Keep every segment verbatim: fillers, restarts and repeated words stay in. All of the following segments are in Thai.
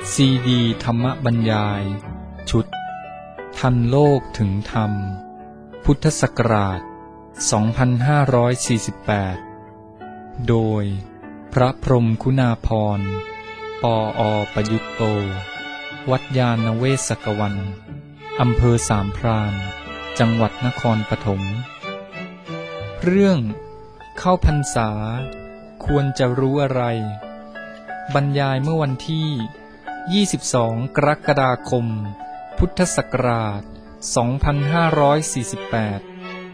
ซีดีธรรมบรรยายชุดทันโลกถึงธรรมพุทธศักราชสองพันห้าร้อยสี่สิบแปดโดยพระพรหมคุณาภรณ์ปออประยุตโตวัดยาณเวศกวันอำเภอสามพรานจังหวัดนครปฐมเรื่องเข้าพรรษาควรจะรู้อะไรบรรยายเมื่อวันที่ยี่สิบสองกรกฎาคมพุทธศักราชสองพันห้าร้อยสี่สิบแปด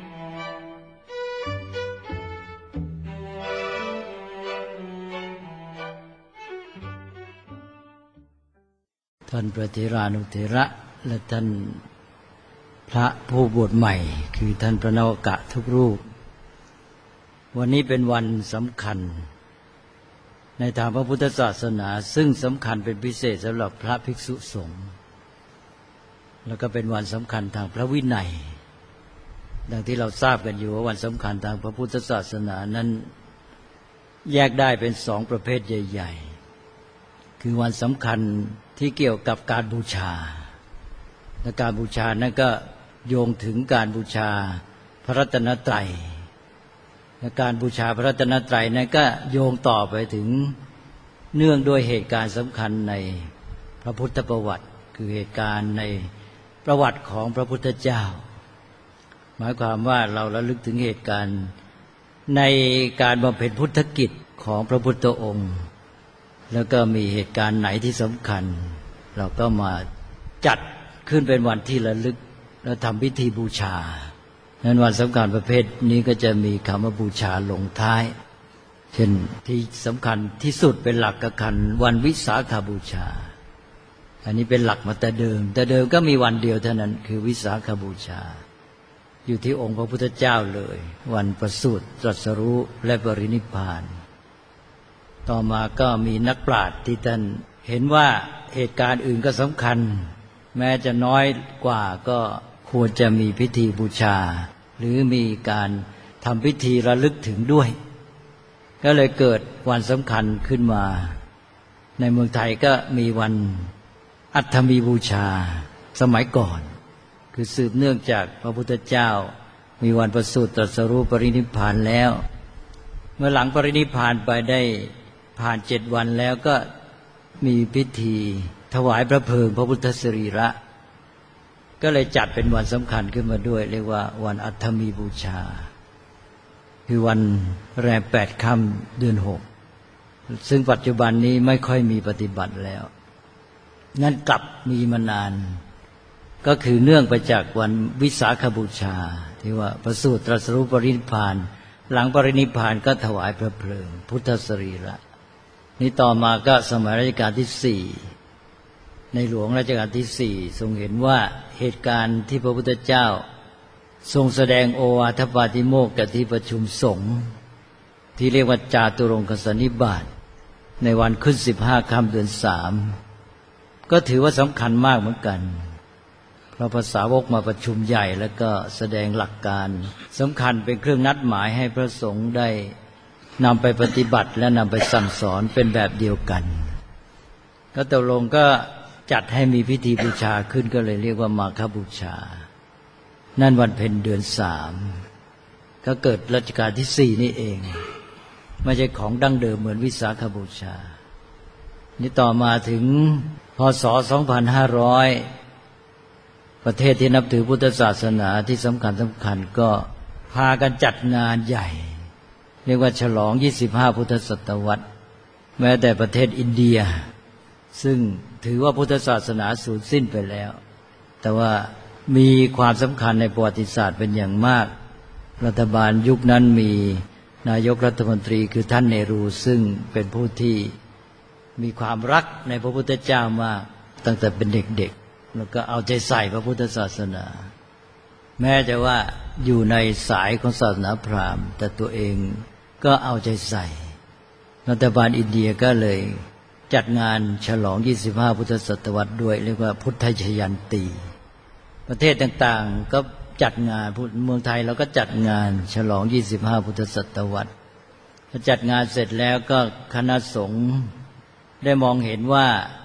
ท่านพระเถรานุเถระและท่านพระผู้บวชใหม่คือท่านพระนวกะทุกรูปวันนี้เป็นวันสำคัญในทางพระพุทธศาสนาซึ่งสำคัญเป็นพิเศษสำหรับพระภิกษุสงฆ์แล้วก็เป็นวันสำคัญทางพระวินัยดังที่เราทราบกันอยู่ว่าวันสำคัญทางพระพุทธศาสนานั้นแยกได้เป็นสองประเภทใหญ่ๆคือวันสำคัญที่เกี่ยวกับการบูชาและการบูชานั้นก็โยงถึงการบูชาพระรัตนตรัยและการบูชาพระรัตนตรัยนั้นก็โยงต่อไปถึงเนื่องด้วยเหตุการณ์สำคัญในพระพุทธประวัติคือเหตุการณ์ในประวัติของพระพุทธเจ้าหมายความว่าเราระลึกถึงเหตุการณ์ในการบำเพ็ญพุทธกิจของพระพุทธองค์แล้วก็มีเหตุการณ์ไหนที่สำคัญเราก็มาจัดขึ้นเป็นวันที่ระลึกและทำพิธีบูชานั้นวันสำคัญประเภทนี้ก็จะมีคำว่าบูชาลงท้ายเช่นที่สำคัญที่สุดเป็นหลักก็คือวันวิสาขบูชาอันนี้เป็นหลักมาแต่เดิมแต่เดิมก็มีวันเดียวเท่านั้นคือวิสาขบูชาอยู่ที่องค์พระพุทธเจ้าเลยวันประสูติตรัสรู้และปรินิพพานต่อมาก็มีนักปราชญ์ที่ท่านเห็นว่าเหตุการณ์อื่นก็สำคัญแม้จะน้อยกว่าก็ควรจะมีพิธีบูชาหรือมีการทำพิธีระลึกถึงด้วยก็เลยเกิดวันสำคัญขึ้นมาในเมืองไทยก็มีวันอัฐมีบูชาสมัยก่อนคือสืบเนื่องจากพระพุทธเจ้ามีวันประสูติตรัสรู้ปรินิพพานแล้วเมื่อหลังปรินิพพานไปได้ผ่านเจ็ดวันแล้วก็มีพิธีถวายพระเพลิงพระพุทธสรีระก็เลยจัดเป็นวันสำคัญขึ้นมาด้วยเรียกว่าวันอัฐมีบูชาคือวันแรมแปดค่ำเดือนหกซึ่งปัจจุบันนี้ไม่ค่อยมีปฏิบัติแล้วนั่นกลับมีมานานก็คือเนื่องไปจากวันวิสาขบูชาที่ว่าประสูติตรัสรู้ปรินิพพานหลังปรินิพพานก็ถวายพระเพลิงพุทธสรีระนี่ต่อมาก็สมัยรัชกาลที่สี่ในหลวงรัชกาลที่สี่ทรงเห็นว่าเหตุการณ์ที่พระพุทธเจ้าทรงแสดงโอวาทปาติโมกข์กับที่ประชุมสงฆ์ที่เรียกว่าจาตุรงคสันนิบาตในวันขึ้นสิบห้าค่ำเดือนสามก็ถือว่าสำคัญมากเหมือนกันเพราะภาษาวกมาประชุมใหญ่แล้วก็แสดงหลักการสำคัญเป็นเครื่องนัดหมายให้พระสงฆ์ได้นำไปปฏิบัติและนำไปสั่งสอนเป็นแบบเดียวกันก็ตกลงก็จัดให้มีพิธีบูชาขึ้นก็เลยเรียกว่ามาฆบูชานั่นวันเพ็ญเดือนสามก็เกิดรัชกาลที่สี่นี่เองไม่ใช่ของดั้งเดิมเหมือนวิสาขบูชานี่ต่อมาถึงพ.ศ. สองพันห้าร้อยประเทศที่นับถือพุทธศาสนาที่สำคัญสำคัญก็พากันจัดงานใหญ่เรียกว่าฉลองยี่สิบห้าพุทธศตวรรษแม้แต่ประเทศอินเดียซึ่งถือว่าพุทธศาสนาสูญสิ้นไปแล้วแต่ว่ามีความสำคัญในประวัติศาสตร์เป็นอย่างมากรัฐบาลยุคนั้นมีนายกรัฐมนตรีคือท่านเนรูซึ่งเป็นผู้ที่มีความรักในพระพุทธเจ้ามากตั้งแต่เป็นเด็กๆแล้วก็เอาใจใส่พระพุทธศาสนาแม้จะว่าอยู่ในสายของศาสนาพราหมณ์แต่ตัวเองก็เอาใจใส่รัฐบาลอินเดียก็เลยจัดงานฉลองยี่สิบห้าพุทธศตวรรษด้วยเรียกว่าพุทธชยันตีประเทศต่างๆก็จัดงานเมืองไทยเราก็จัดงานฉลองยี่สิบห้าพุทธศตวรรษพอจัดงานเสร็จแล้วก็คณะสงฆ์ได้มองเห็นว่า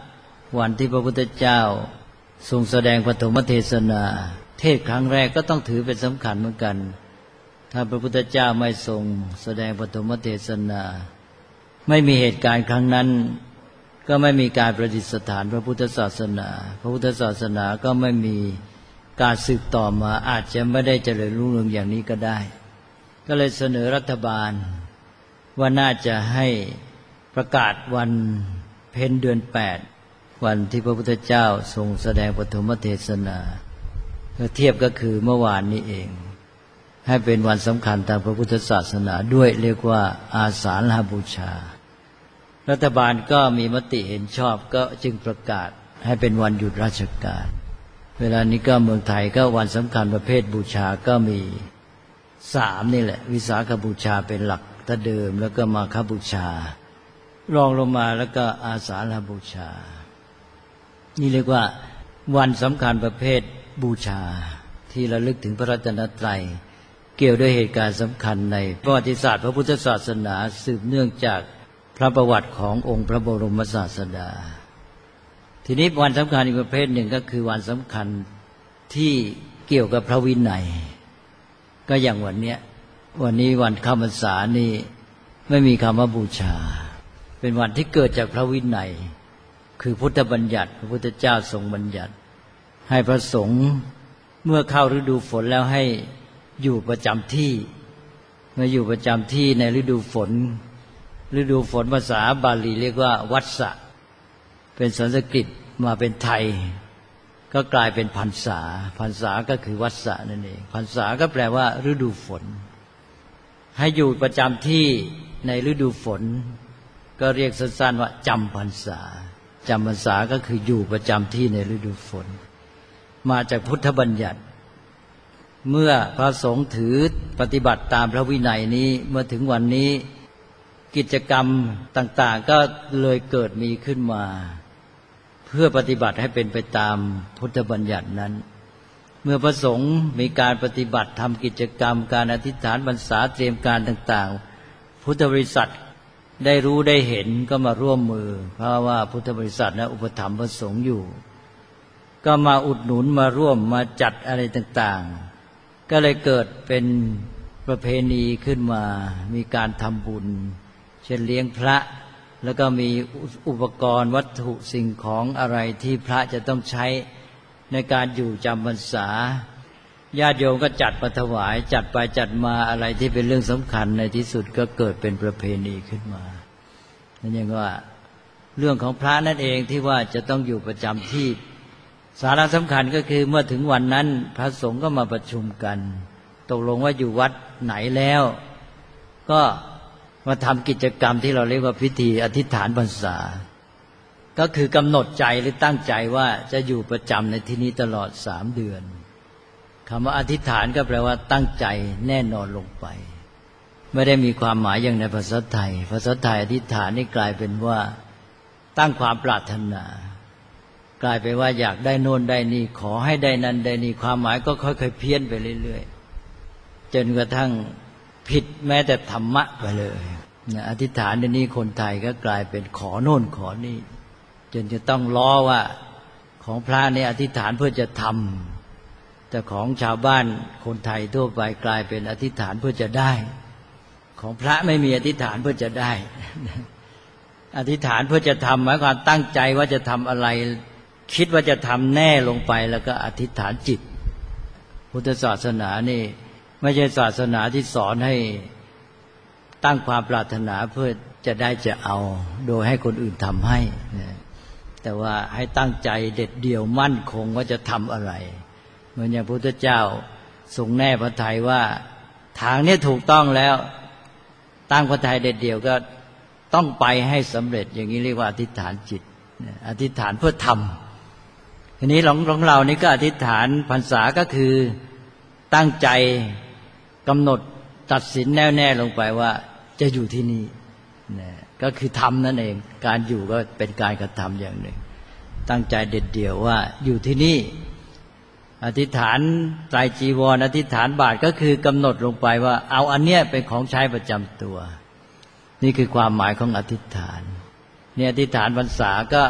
วันที่พระพุทธเจ้าทรงแสดงปฐมเทศนาเทศครั้งแรกก็ต้องถือเป็นสำคัญเหมือนกันถ้าพระพุทธเจ้าไม่ทรงแสดงปฐมเทศนาไม่มีเหตุการณ์ครั้งนั้นก็ไม่มีการประดิษฐานพระพุทธศาสนาพระพุทธศาสนาก็ไม่มีการสืบต่อมาอาจจะไม่ได้เจริญรุ่งเรืองอย่างนี้ก็ได้ก็เลยเสนอรัฐบาลว่าน่าจะให้ประกาศวันเพ็ญเดือนแปดวันที่พระพุทธเจ้าทรงแสดงปฐมเทศนาเทียบก็คือเมื่อวานนี้เองให้เป็นวันสำคัญทางพระพุทธศาสนาด้วยเรียกว่าอาสาฬหบูชารัฐบาลก็มีมติเห็นชอบก็จึงประกาศให้เป็นวันหยุดราชการเวลานี้ก็เมืองไทยก็วันสำคัญประเภทบูชาก็มีสามนี่แหละวิสาขบูชาเป็นหลักแต่เดิมแล้วก็มาฆบูชารองลงมาแล้วก็อาสาฬหบูชานี่เรียกว่าวันสำคัญประเภทบูชาที่ระลึกถึงพระรัตนตรัยเกี่ยวด้วยเหตุการณ์สำคัญในประวัติศาสตร์พระพุทธศาสนาสืบเนื่องจากพระประวัติขององค์พระบรมศาสดาทีนี้วันสำคัญอีกประเภทหนึ่งก็คือวันสำคัญที่เกี่ยวกับพระวินัยก็อย่างวันเนี้ยวันนี้วันเข้าพรรษานี่ไม่มีคำว่าบูชาเป็นวันที่เกิดจากพระวินัยคือพุทธบัญญัติพระพุทธเจ้าทรงบัญญัติให้พระสงฆ์เมื่อเข้าฤดูฝนแล้วให้อยู่ประจำที่เมื่ออยู่ประจำที่ในฤดูฝนฤดูฝนภาษาบาลีเรียกว่าวัฏฏะเป็นสันสกฤตมาเป็นไทยก็กลายเป็นพรรษาพรรษาก็คือวัฏฏะนั่นเองพรรษาก็แปลว่าฤดูฝนให้อยู่ประจำที่ในฤดูฝนก็เรียกสั้นๆว่าจำพรรษาจำพรรษาก็คืออยู่ประจำที่ในฤดูฝนมาจากพุทธบัญญัติเมื่อพระสงฆ์ถือปฏิบัติตามพระวินัยนี้เมื่อถึงวันนี้กิจกรรมต่างๆก็เลยเกิดมีขึ้นมาเพื่อปฏิบัติให้เป็นไปตามพุทธบัญญัตินั้นเมื่อพระสงฆ์มีการปฏิบัติทำกิจกรรมการอธิษฐานพรรษาเตรียมการต่างๆพุทธบริษัทได้รู้ได้เห็นก็มาร่วมมือเพราะว่าพุทธบริษัทนะอุปถัมภ์พระสงฆ์อยู่ก็มาอุดหนุนมาร่วมมาจัดอะไรต่างๆก็เลยเกิดเป็นประเพณีขึ้นมามีการทำบุญเช่นเลี้ยงพระแล้วก็มีอุปกรณ์วัตถุสิ่งของอะไรที่พระจะต้องใช้ในการอยู่จำพรรษาญาติโยมก็จัดมาถวายจัดไปจัดมาอะไรที่เป็นเรื่องสำคัญในที่สุดก็เกิดเป็นประเพณีขึ้นมานั่นเองว่าเรื่องของพระนั่นเองที่ว่าจะต้องอยู่ประจำที่สาระสำคัญก็คือเมื่อถึงวันนั้นพระสงฆ์ก็มาประชุมกันตกลงว่าอยู่วัดไหนแล้วก็มาทำกิจกรรมที่เราเรียกว่าพิธีอธิษฐานพรรษาก็คือกำหนดใจหรือตั้งใจว่าจะอยู่ประจำในที่นี้ตลอดสามเดือนคำว่าอธิษฐานก็แปลว่าตั้งใจแน่นอนลงไปไม่ได้มีความหมายอย่างในภาษาไทยภาษาไทยอธิษฐานนี่กลายเป็นว่าตั้งความปรารถนากลายเป็นว่าอยากได้โน่นได้นี่ขอให้ได้นั้นได้นี่ความหมายก็ค่อยๆเพี้ยนไปเรื่อยๆจนกระทั่งผิดแม้แต่ธรรมะไปเลยอธิษฐานในนี้คนไทยก็กลายเป็นขอโน่นขอนี่จนจะต้องล้อว่าของพระเนี่ยอธิษฐานเพื่อจะทำแต่ของชาวบ้านคนไทยทั่วไปกลายเป็นอธิษฐานเพื่อจะได้ของพระไม่มีอธิษฐานเพื่อจะได้อธิษฐานเพื่อจะทำหมายความตั้งใจว่าจะทำอะไรคิดว่าจะทำแน่ลงไปแล้วก็อธิษฐานจิตพุทธศาสนานี่ไม่ใช่ศาสนาที่สอนให้ตั้งความปรารถนาเพื่อจะได้จะเอาโดยให้คนอื่นทำให้แต่ว่าให้ตั้งใจเด็ดเดี่ยวมั่นคงว่าจะทำอะไรเหมือนอย่างพระพุทธเจ้าทรงแน่พระทัยว่าทางนี้ถูกต้องแล้วตั้งพระทัยเด็ดเดี่ยวก็ต้องไปให้สำเร็จอย่างนี้เรียกว่าอธิษฐานจิตอธิษฐานเพื่อทำทีนี้ของเรานี่ก็อธิษฐานพรรษาก็คือตั้งใจกำหนดตัดสินแน่วแน่ลงไปว่าจะอยู่ที่นี่นะก็คือทำนั่นเองการอยู่ก็เป็นการกระทำอย่างหนึ่งตั้งใจเด็ดเดี่ยวว่าอยู่ที่นี่อธิษฐานไตรจีวรอธิษฐานบาตรก็คือกำหนดลงไปว่าเอาอันเนี้ยเป็นของใช้ประจำตัวนี่คือความหมายของอธิษฐานเนี่ยอธิษฐานพรรษาก็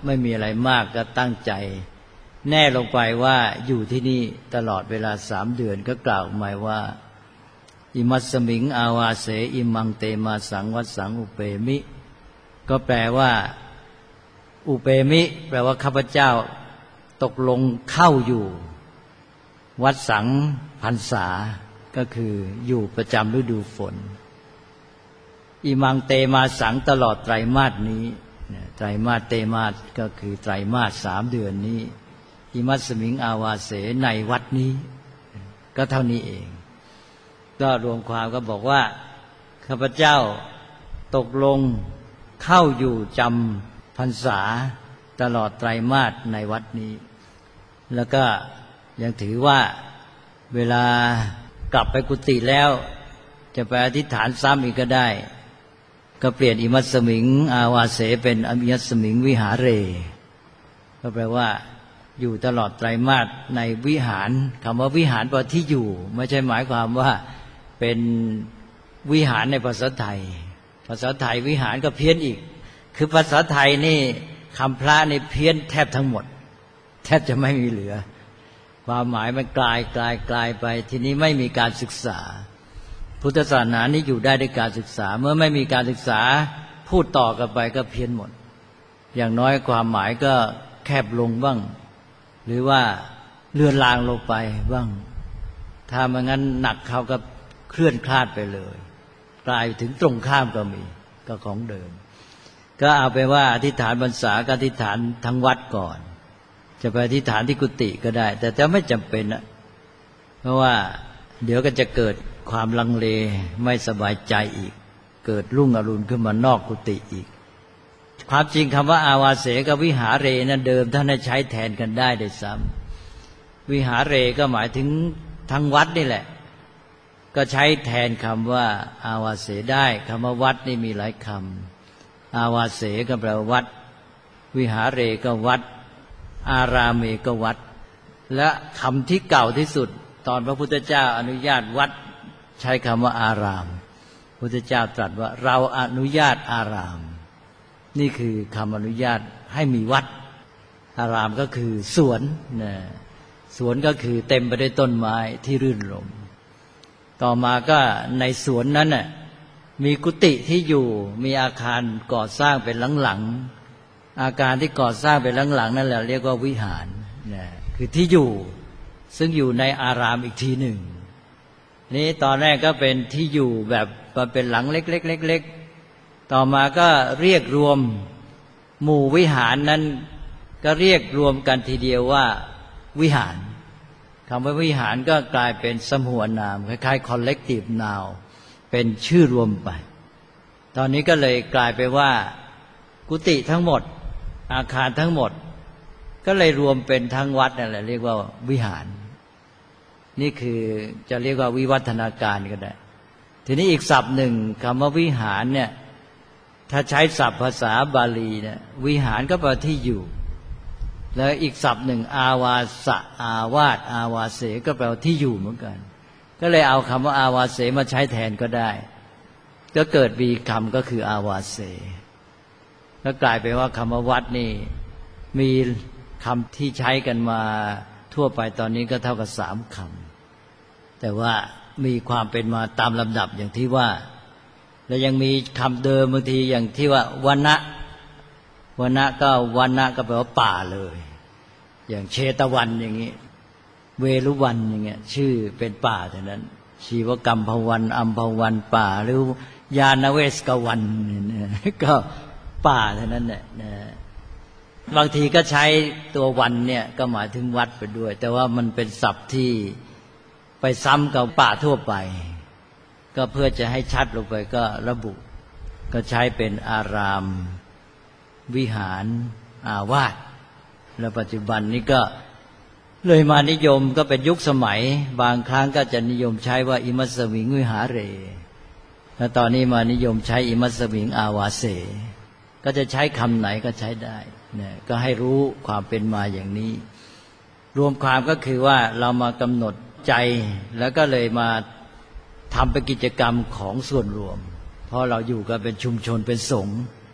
ไม่มีอะไรมากก็ตั้งใจแน่ลงไปว่าอยู่ที่นี่ตลอดเวลาสามเดือนก็กล่าวหมายว่าอิมัสสมิงอาวาเสอิมังเตมาสังวัสสังอุเปมิก็แปลว่าอุเปมิแปลว่าข้าพเจ้าตกลงเข้าอยู่วัดสังพรรษาก็คืออยู่ประจำฤดูฝนอิมังเตมาสังตลอดไตรมาสนี้ไตรมาสเตมาสก็คือไตรมาสสามเดือนนี้อิมัสสมิงอาวาเสในวัดนี้ก็เท่านี้เองก็รวมความก็บอกว่าข้าพเจ้าตกลงเข้าอยู่จำพรรษาตลอดไตรมาสในวัดนี้แล้วก็ยังถือว่าเวลากลับไปกุฏิแล้วจะไปอธิษฐานซ้ำอีกก็ได้ก็เปลี่ยนอิมัสสมิงอาวาเสเป็นอมิยัสสมิงวิหาเรก็แปลว่าอยู่ตลอดไตรมาสในวิหารคำว่าวิหารแปลว่าที่อยู่ไม่ใช่หมายความว่าเป็นวิหารในภาษาไทยภาษาไทยวิหารก็เพี้ยนอีกคือภาษาไทยนี่คำพระนี่เพี้ยนแทบทั้งหมดแทบจะไม่มีเหลือความหมายมันกลายกลายกลายไปทีนี้ไม่มีการศึกษาพุทธศาสนานี้อยู่ได้ด้วยการศึกษาเมื่อไม่มีการศึกษาพูดต่อกันไปก็เพี้ยนหมดอย่างน้อยความหมายก็แคบลงบ้างหรือว่าเลือนลางลงไปบ้างถ้าไม่งั้นหนักเขาก็เคลื่อนคลาดไปเลยกลายถึงตรงข้ามก็มีก็ของเดิมก็เอาไปว่าอธิษฐานพรรษาก็อธิษฐานทั้งวัดก่อนจะไปอธิษฐานที่กุฏิก็ได้แต่จะไม่จำเป็นนะเพราะว่าเดี๋ยวก็จะเกิดความลังเลไม่สบายใจอีกเกิดรุ่งอรุณขึ้นมานอกกุฏิอีกความจริงคำว่าอาวาเสกับวิหาเรนั้นเดิมท่านให้ใช้แทนกันได้ด้วยซ้ำวิหาเรก็หมายถึงทั้งวัดนี่แหละก็ใช้แทนคำว่าอาวาเสได้คำว่าวัดนี่มีหลายคำอาวาเสก็แปลว่าวัดวิหาเรก็วัดอารามเมก็วัดและคำที่เก่าที่สุดตอนพระพุทธเจ้าอนุญาตวัดใช้คำว่าอารามพระพุทธเจ้าตรัสว่าเราอนุญาตอารามนี่คือคำอนุญาตให้มีวัดอารามก็คือสวนนะสวนก็คือเต็มไปด้วยต้นไม้ที่รื่นรมต่อมาก็ในสวนนั้นน่ะมีกุฏิที่อยู่มีอาคารก่อสร้างเป็นหลังๆอาคารที่ก่อสร้างเป็นหลังๆนั่นแหละเรียกว่าวิหารนะคือที่อยู่ซึ่งอยู่ในอารามอีกทีหนึ่งนี้ตอนแรกก็เป็นที่อยู่แบบเป็นหลังเล็กๆๆต่อมาก็เรียกรวมหมู่วิหารนั้นก็เรียกรวมกันทีเดียวว่าวิหารคำว่าวิหารก็กลายเป็นสมหวนามคล้ายๆ collective noun เป็นชื่อรวมไปตอนนี้ก็เลยกลายไปว่ากุฏิทั้งหมดอาคารทั้งหมดก็เลยรวมเป็นทั้งวัดนั่นแหละเรียกว่าวิหารนี่คือจะเรียกว่าวิวัฒนาการก็ได้ทีนี้อีกศัพท์หนึ่งคำว่าวิหารเนี่ยถ้าใช้ศัพท์ภาษาบาลีเนี่ยวิหารก็แปลที่อยู่แล้วอีกศัพท์หนึ่งอาวาสะอาวาสอาวาเสก็แปลว่าที่อยู่เหมือนกันก็เลยเอาคำว่าอาวาเสมาใช้แทนก็ได้ก็เกิดมีคำก็คืออาวาเสแล้วกลายเป็นว่าคำว่าวัดนี่มีคำที่ใช้กันมาทั่วไปตอนนี้ก็เท่ากับสามคำแต่ว่ามีความเป็นมาตามลำดับอย่างที่ว่าแล้วยังมีคำเดิมบางทีอย่างที่ว่าวันนะวันนะก็วันนะก็แปลว่าป่าเลยอย่างเชตวันอย่างนี้เวรุวันอย่างเงี้ยชื่อเป็นป่าเท่านั้นชีวกรรมพวันอัมพวันป่าหรือยานเวสกวันก็ป่าเท่านั้นแหละบางทีก็ใช้ตัววันเนี่ยก็หมายถึงวัดไปด้วยแต่ว่ามันเป็นศัพท์ที่ไปซ้ำกับป่าทั่วไปก็เพื่อจะให้ชัดลงไปก็ระบุก็ใช้เป็นอารามวิหารอาวาสแล้วปัจจุบันนี้ก็เลยมานิยมก็เป็นยุคสมัยบางครั้งก็จะนิยมใช้ว่าอิมัสสมิงวิหาเรแล้วตอนนี้มานิยมใช้อิมัสสมิงอาวาเสก็จะใช้คำไหนก็ใช้ได้เนี่ยก็ให้รู้ความเป็นมาอย่างนี้รวมความก็คือว่าเรามากำหนดใจแล้วก็เลยมาทำเป็นกิจกรรมของส่วนรวมเพราะเราอยู่กันเป็นชุมชนเป็นสงฆ์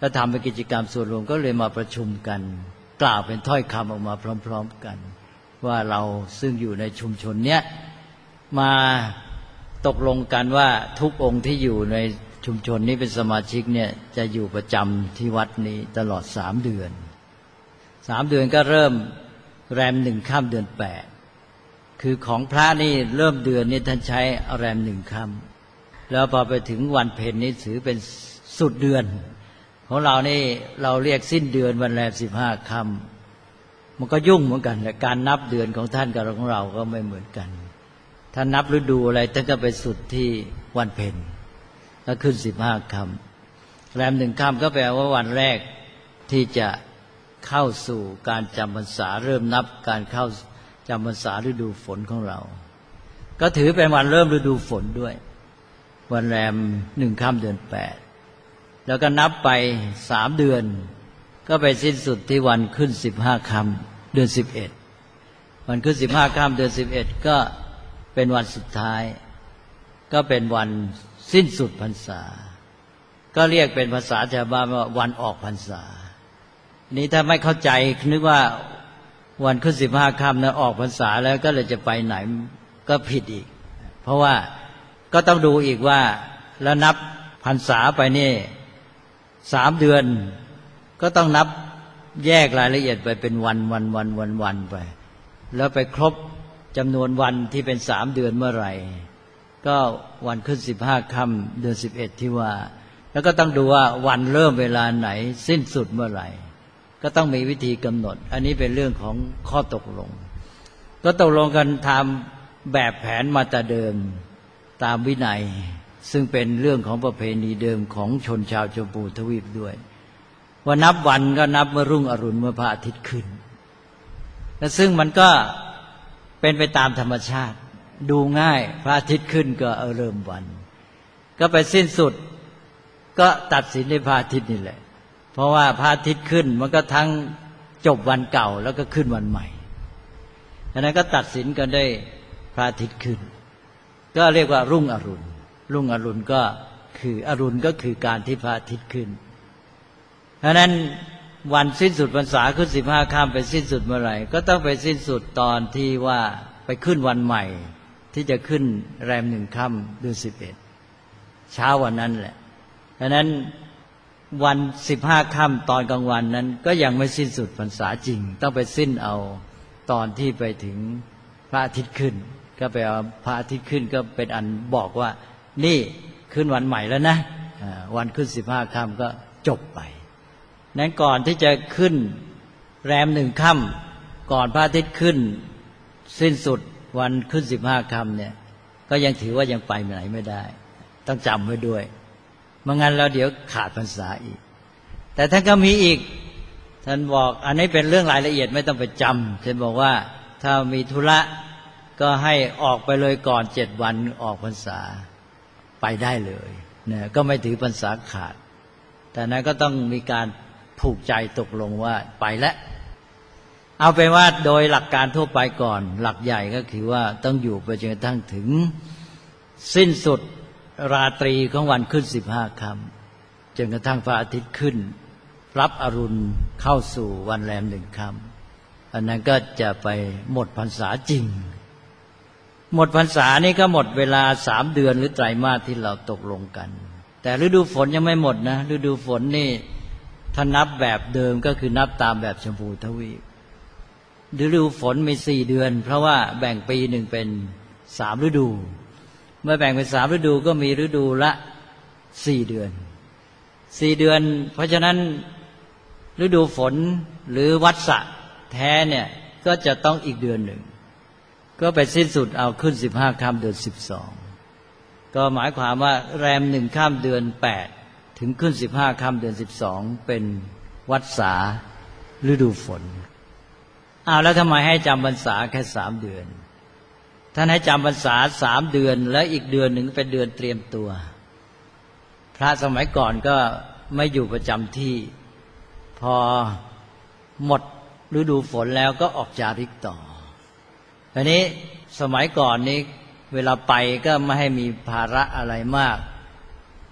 แล้วทำเป็นกิจกรรมส่วนรวมก็เลยมาประชุมกันกล่าวเป็นถ้อยคำออกมาพร้อมๆกันว่าเราซึ่งอยู่ในชุมชนเนี้ยมาตกลงกันว่าทุกองค์ที่อยู่ในชุมชนนี้เป็นสมาชิกเนี่ยจะอยู่ประจำที่วัดนี้ตลอดสามเดือนสามเดือนก็เริ่มแรมหนึ่งค่ำเดือนแปดคือของพระนี่เริ่มเดือนนี่ท่านใช้แรมหนึ่งค่ำแล้วพอไปถึงวันเพ็ญนี่ถือเป็นสุดเดือนของเรานี่เราเรียกสิ้นเดือนวันแรมสิบห้าค่ำมันก็ยุ่งเหมือนกันแต่การนับเดือนของท่านกับของเราก็ไม่เหมือนกันท่านนับฤดูอะไรท่านก็ไปสุดที่วันเพ็ญแล้วขึ้นสิบห้าค่ำแรมหนึ่งค่ำก็แปลว่าวันแรกที่จะเข้าสู่การจำพรรษาเริ่มนับการเข้าจำพรรษาฤดูฝนของเราก็ถือเป็นวันเริ่มฤดูฝนด้วยวันแรมหนึ่งค่ำเดือนแปดแล้วก็นับไปสามเดือนก็ไปสิ้นสุดที่วันขึ้นสิบห้าค่ำเดือนสิบเอ็ดวันขึ้นสิบห้าค่ำเดือนสิบเอ็ดก็เป็นวันสุดท้ายก็เป็นวันสิ้นสุดพรรษาก็เรียกเป็นภาษาชาวบ้านว่าวันออกพรรษานี้ถ้าไม่เข้าใจนึกว่าวันขึ้นสิบห้าค่ำนะออกพรรษาแล้วก็เลยจะไปไหนก็ผิดอีกเพราะว่าก็ต้องดูอีกว่าแล้วนับพรรษาไปนี่สามเดือนก็ต้องนับแยกรายละเอียดไปเป็นวันวันวันวันวันไปแล้วไปครบจำนวนวันที่เป็นสามเดือนเมื่อไหร่ก็วันขึ้นสิบห้าค่ำเดือนสิบเอ็ดที่ว่าแล้วก็ต้องดูว่าวันเริ่มเวลาไหนสิ้นสุดเมื่อไหร่ก็ต้องมีวิธีกำหนดอันนี้เป็นเรื่องของข้อตกลงก็ตกลงกันทำแบบแผนมาแต่เดิมตามวินัยซึ่งเป็นเรื่องของประเพณีเดิมของชนชาวชมพูทวีปด้วยว่านับวันก็นับเมื่อรุ่งอรุณเมื่อพระอาทิตย์ขึ้นและซึ่งมันก็เป็นไปตามธรรมชาติดูง่ายพระอาทิตย์ขึ้นก็เออเริ่มวันก็ไปสิ้นสุดก็ตัดสินในพระอาทิตย์นี่แหละเพราะว่าพระอาทิตย์ขึ้นมันก็ทั้งจบวันเก่าแล้วก็ขึ้นวันใหม่ดังนั้นก็ตัดสินกันได้พระอาทิตย์ขึ้นก็เรียกว่ารุ่งอรุณรุ่งอรุณก็คืออรุณก็คือการที่พระอาทิตย์ขึ้นดังนั้นวันสิ้นสุดพรรษาขึ้นสิบห้าค่ำไปสิ้นสุดเมื่อไหร่ก็ต้องไปสิ้นสุดตอนที่ว่าไปขึ้นวันใหม่ที่จะขึ้นแรมหนึ่งค่ำเดือนสิบเอ็ดเช้าวันนั้นแหละดังนั้นวันสิบห้าค่ำตอนกลางวันนั้นก็ยังไม่สิ้นสุดพรรษาจริงต้องไปสิ้นเอาตอนที่ไปถึงพระอาทิตย์ขึ้นก็ไปเอาพระอาทิตย์ขึ้นก็เป็นอันบอกว่านี่ขึ้นวันใหม่แล้วนะวันขึ้นสิบห้าค่ำก็จบไปนั้นก่อนที่จะขึ้นแรมหนึ่งค่ำก่อนพระอาทิตย์ขึ้นสิ้นสุดวันขึ้นสิบห้าค่ำเนี่ยก็ยังถือว่ายังไปไหนไม่ได้ต้องจำไว้ด้วยไม่งั้นแล้วเดี๋ยวขาดพรรษาอีกแต่ท่านก็มีอีกท่านบอกอันนี้เป็นเรื่องรายละเอียดไม่ต้องไปจำท่านบอกว่าถ้ามีธุระก็ให้ออกไปเลยก่อนเจ็ดวันออกพรรษาไปได้เลยเนี่ยก็ไม่ถือพรรษาขาดแต่นั้นก็ต้องมีการผูกใจตกลงว่าไปแล้วเอาเป็นว่าโดยหลักการทั่วไปก่อนหลักใหญ่ก็คือว่าต้องอยู่ไปจนกระทั่งถึงสิ้นสุดราตรีของวันขึ้นสิบห้าค่ำจนกระทั่งพระอาทิตย์ขึ้นรับอรุณเข้าสู่วันแรมหนึ่งค่ำอันนั้นก็จะไปหมดพรรษาจริงหมดพรรษานี่ก็หมดเวลาสามเดือนหรือไตรมาสที่เราตกลงกันแต่ฤดูฝนยังไม่หมดนะฤดูฝนนี่ถ้านับแบบเดิมก็คือนับตามแบบชมพูทวีปฤดูฝนมีสี่เดือนเพราะว่าแบ่งปีหนึ่งเป็นสามฤดูเมื่อแบ่งเป็นสามฤดูก็มีฤดูละสี่เดือนสี่เดือนเพราะฉะนั้นฤดูฝนหรือวัฏฏะแท้เนี่ยก็จะต้องอีกเดือนหนึ่งก็ไปสิ้นสุดเอาขึ้นสิบห้าค่ำเดือนสิบสองก็หมายความว่าแรมหนึ่งค่ำเดือนแปดถึงขึ้นสิบห้าค่ำเดือนสิบสองเป็นวัฏฏะฤดูฝนเอาแล้วทำไมให้จำพรรษาแค่สามเดือนท่านให้จำพรรษาสามเดือนและอีกเดือนหนึ่งเป็นเดือนเตรียมตัวพระสมัยก่อนก็ไม่อยู่ประจำที่พอหมดฤดูฝนแล้วก็ออกจาริกต่ออันนี้สมัยก่อนนี้เวลาไปก็ไม่ให้มีภาระอะไรมาก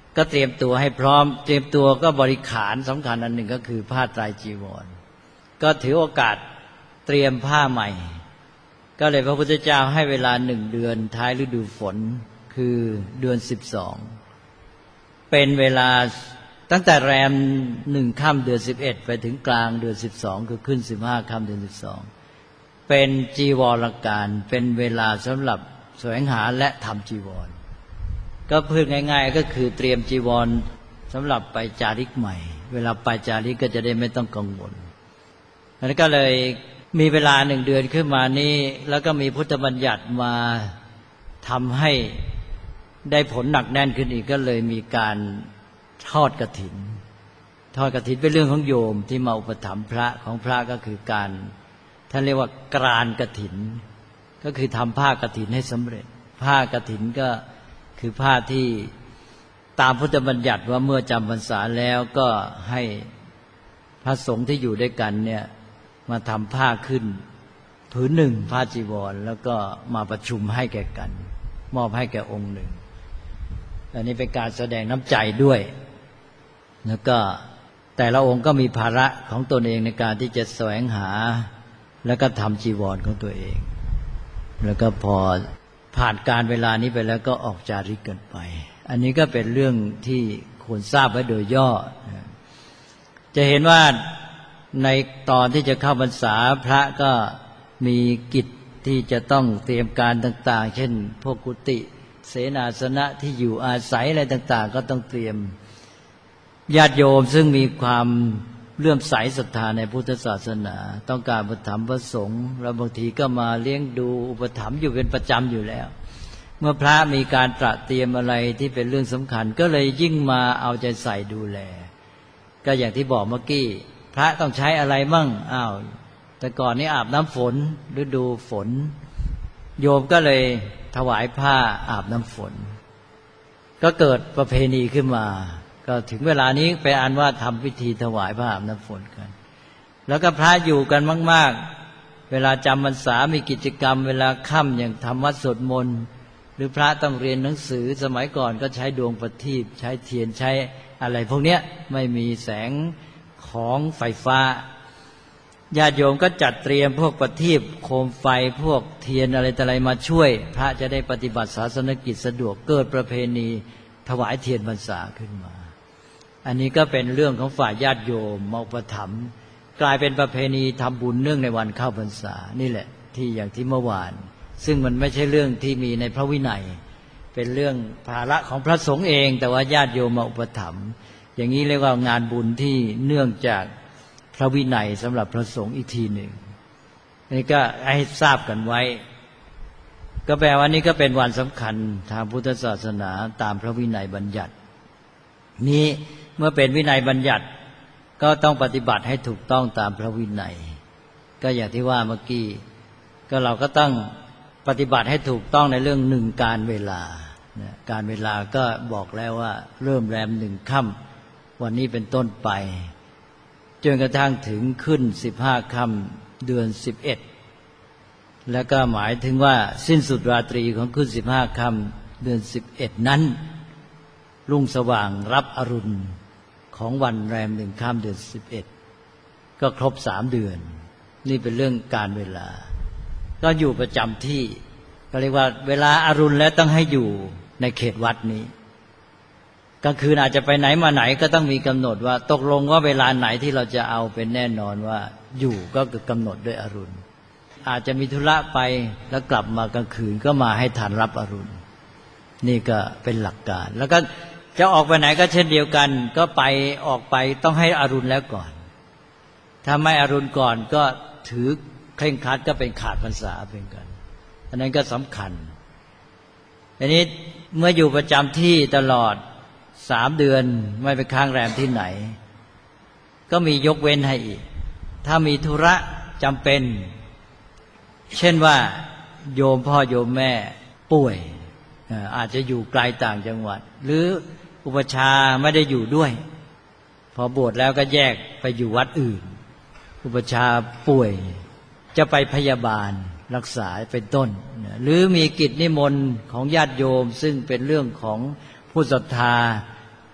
ก็เตรียมตัวให้พร้อมเตรียมตัวก็บริขารสำคัญอันหนึ่งก็คือผ้าไตรจีวรก็ถือโอกาสเตรียมผ้าใหม่ก็เลยพระพุทธเจ้าให้เวลาหนึ่งเดือนท้ายฤดูฝนคือเดือนสิบสองเป็นเวลาตั้งแต่แรมหนึ่งค่ำเดือนสิบเอ็ดไปถึงกลางเดือนสิบสองคือขึ้นสิบห้าค่ำเดือนสิบสองเป็นจีวรการเป็นเวลาสำหรับแสวงหาและทำจีวรก็พูดง่ายๆก็คือเตรียมจีวรสำหรับไปจาริกใหม่เวลาไปจาริกก็จะได้ไม่ต้องกังวลแล้วก็เลยมีเวลาหนึ่งเดือนขึ้นมานี้แล้วก็มีพุทธบัญญัติมาทำให้ได้ผลหนักแน่นขึ้นอีกก็เลยมีการทอดกฐินทอดกฐินเป็นเรื่องของโยมที่มาอุปถัมภ์พระของพระก็คือการท่านเรียกว่ากรานกฐินก็คือทำผ้ากฐินให้สำเร็จผ้ากฐินก็คือผ้าที่ตามพุทธบัญญัติว่าเมื่อจำพรรษาแล้วก็ให้พระสงฆ์ที่อยู่ด้วยกันเนี่ยมาทำผ้าขึ้นผืนหนึ่งผ้าจีวรแล้วก็มาประชุมให้แก่กันมอบให้แก่องค์หนึ่งอันนี้เป็นการแสดงน้ำใจด้วยแล้วก็แต่ละองค์ก็มีภาระของตนเองในการที่จะแสวงหาแล้วก็ทำจีวรของตัวเองแล้วก็พอผ่านการเวลานี้ไปแล้วก็ออกจาริกกันไปอันนี้ก็เป็นเรื่องที่ควรทราบไว้โดยย่อจะเห็นว่าในตอนที่จะเข้าพรรษาพระก็มีกิจที่จะต้องเตรียมการต่างๆเช่นพวกกุฏิเสนาสนะที่อยู่อาศัยอะไรต่างๆก็ต้องเตรียมญาติโยมซึ่งมีความเลื่อมใสศรัทธาในพุทธศาสนาต้องการอุปถัมภ์พระสงฆ์แล้วบางทีก็มาเลี้ยงดูอุปถัมภ์อยู่เป็นประจำอยู่แล้วเมื่อพระมีการตระเตรียมอะไรที่เป็นเรื่องสำคัญก็เลยยิ่งมาเอาใจใส่ดูแลก็อย่างที่บอกเมื่อกี้พระต้องใช้อะไรมั่งอ้าวแต่ก่อนนี้อาบน้ำฝนฤดูฝนโยมก็เลยถวายผ้าอาบน้ำฝนก็เกิดประเพณีขึ้นมาก็ถึงเวลานี้ไปอ่านว่าทำพิธีถวายผ้าอาบน้ำฝนกันแล้วก็พระอยู่กันมากๆเวลาจำพรรษามีกิจกรรมเวลาค่ำอย่างทำวัดสวดมนต์หรือพระต้องเรียนหนังสือสมัยก่อนก็ใช้ดวงประทีปใช้เทียนใช้อะไรพวกเนี้ยไม่มีแสงของไฟฟ้าญาติโยมก็จัดเตรียมพวกประทีปโคมไฟพวกเทียนอะไรต่ออะไรมาช่วยพระจะได้ปฏิบัติศาสนกิจสะดวกเกิดประเพณีถวายเทียนพรรษาขึ้นมาอันนี้ก็เป็นเรื่องของฝ่ายญาติโยมมาอุปถัมภ์กลายเป็นประเพณีทำบุญเนื่องในวันเข้าพรรษานี่แหละที่อย่างที่เมื่อวานซึ่งมันไม่ใช่เรื่องที่มีในพระวินัยเป็นเรื่องภาระของพระสงฆ์เองแต่ว่าญาติโยมมาอุปถัมภ์อย่างนี้เรียกว่างานบุญที่เนื่องจากพระวินัยสำหรับพระสงฆ์อีกทีหนึ่งนี่ก็ให้ทราบกันไว้ก็แปลว่านี่ก็เป็นวันสำคัญทางพุทธศาสนาตามพระวินัยบัญญัตินี้เมื่อเป็นวินัยบัญญัติก็ต้องปฏิบัติให้ถูกต้องตามพระวินัยก็อย่างที่ว่าเมื่อกี้ก็เราก็ต้องปฏิบัติให้ถูกต้องในเรื่องหนึ่งการเวลาการเวลาก็บอกแล้วว่าเริ่มแรมหนึ่งค่ำวันนี้เป็นต้นไปจนกระทั่งถึงขึ้นสิบห้าค่ำเดือนสิบเอ็ดแล้วก็หมายถึงว่าสิ้นสุดราตรีของขึ้นสิบห้าค่ำเดือนสิบเอ็ดนั้นรุ่งสว่างรับอรุณของวันแรมหนึ่งค่ำเดือนสิบเอ็ดก็ครบสามเดือนนี่เป็นเรื่องการเวลาก็อยู่ประจำที่ก็เรียกว่าเวลาอรุณแล้วต้องให้อยู่ในเขตวัดนี้กลางคืนอาจจะไปไหนมาไหนก็ต้องมีกำหนดว่าตกลงว่าเวลาไหนที่เราจะเอาเป็นแน่นอนว่าอยู่ก็คือกำหนดด้วยอรุณอาจจะมีธุระไปแล้วกลับมากลางคืนก็มาให้ทันรับอรุณนี่ก็เป็นหลักการแล้วก็จะออกไปไหนก็เช่นเดียวกันก็ไปออกไปต้องให้อรุณแล้วก่อนถ้าไม่อรุณก่อนก็ถือเคร่งครัดก็เป็นขาดพรรษาเป็นกันอันนั้นก็สำคัญอันนี้เมื่ออยู่ประจำที่ตลอดสามเดือนไม่ไปค้างแรมที่ไหนก็มียกเว้นให้อีกถ้ามีธุระจำเป็นเช่นว่าโยมพ่อโยมแม่ป่วยอาจจะอยู่ไกลต่างจังหวัดหรืออุปชาไม่ได้อยู่ด้วยพอบวชแล้วก็แยกไปอยู่วัดอื่นอุปชาป่วยจะไปพยาบาลรักษาเป็นต้นหรือมีกิจนิมนต์ของญาติโยมซึ่งเป็นเรื่องของผู้ศรัทธา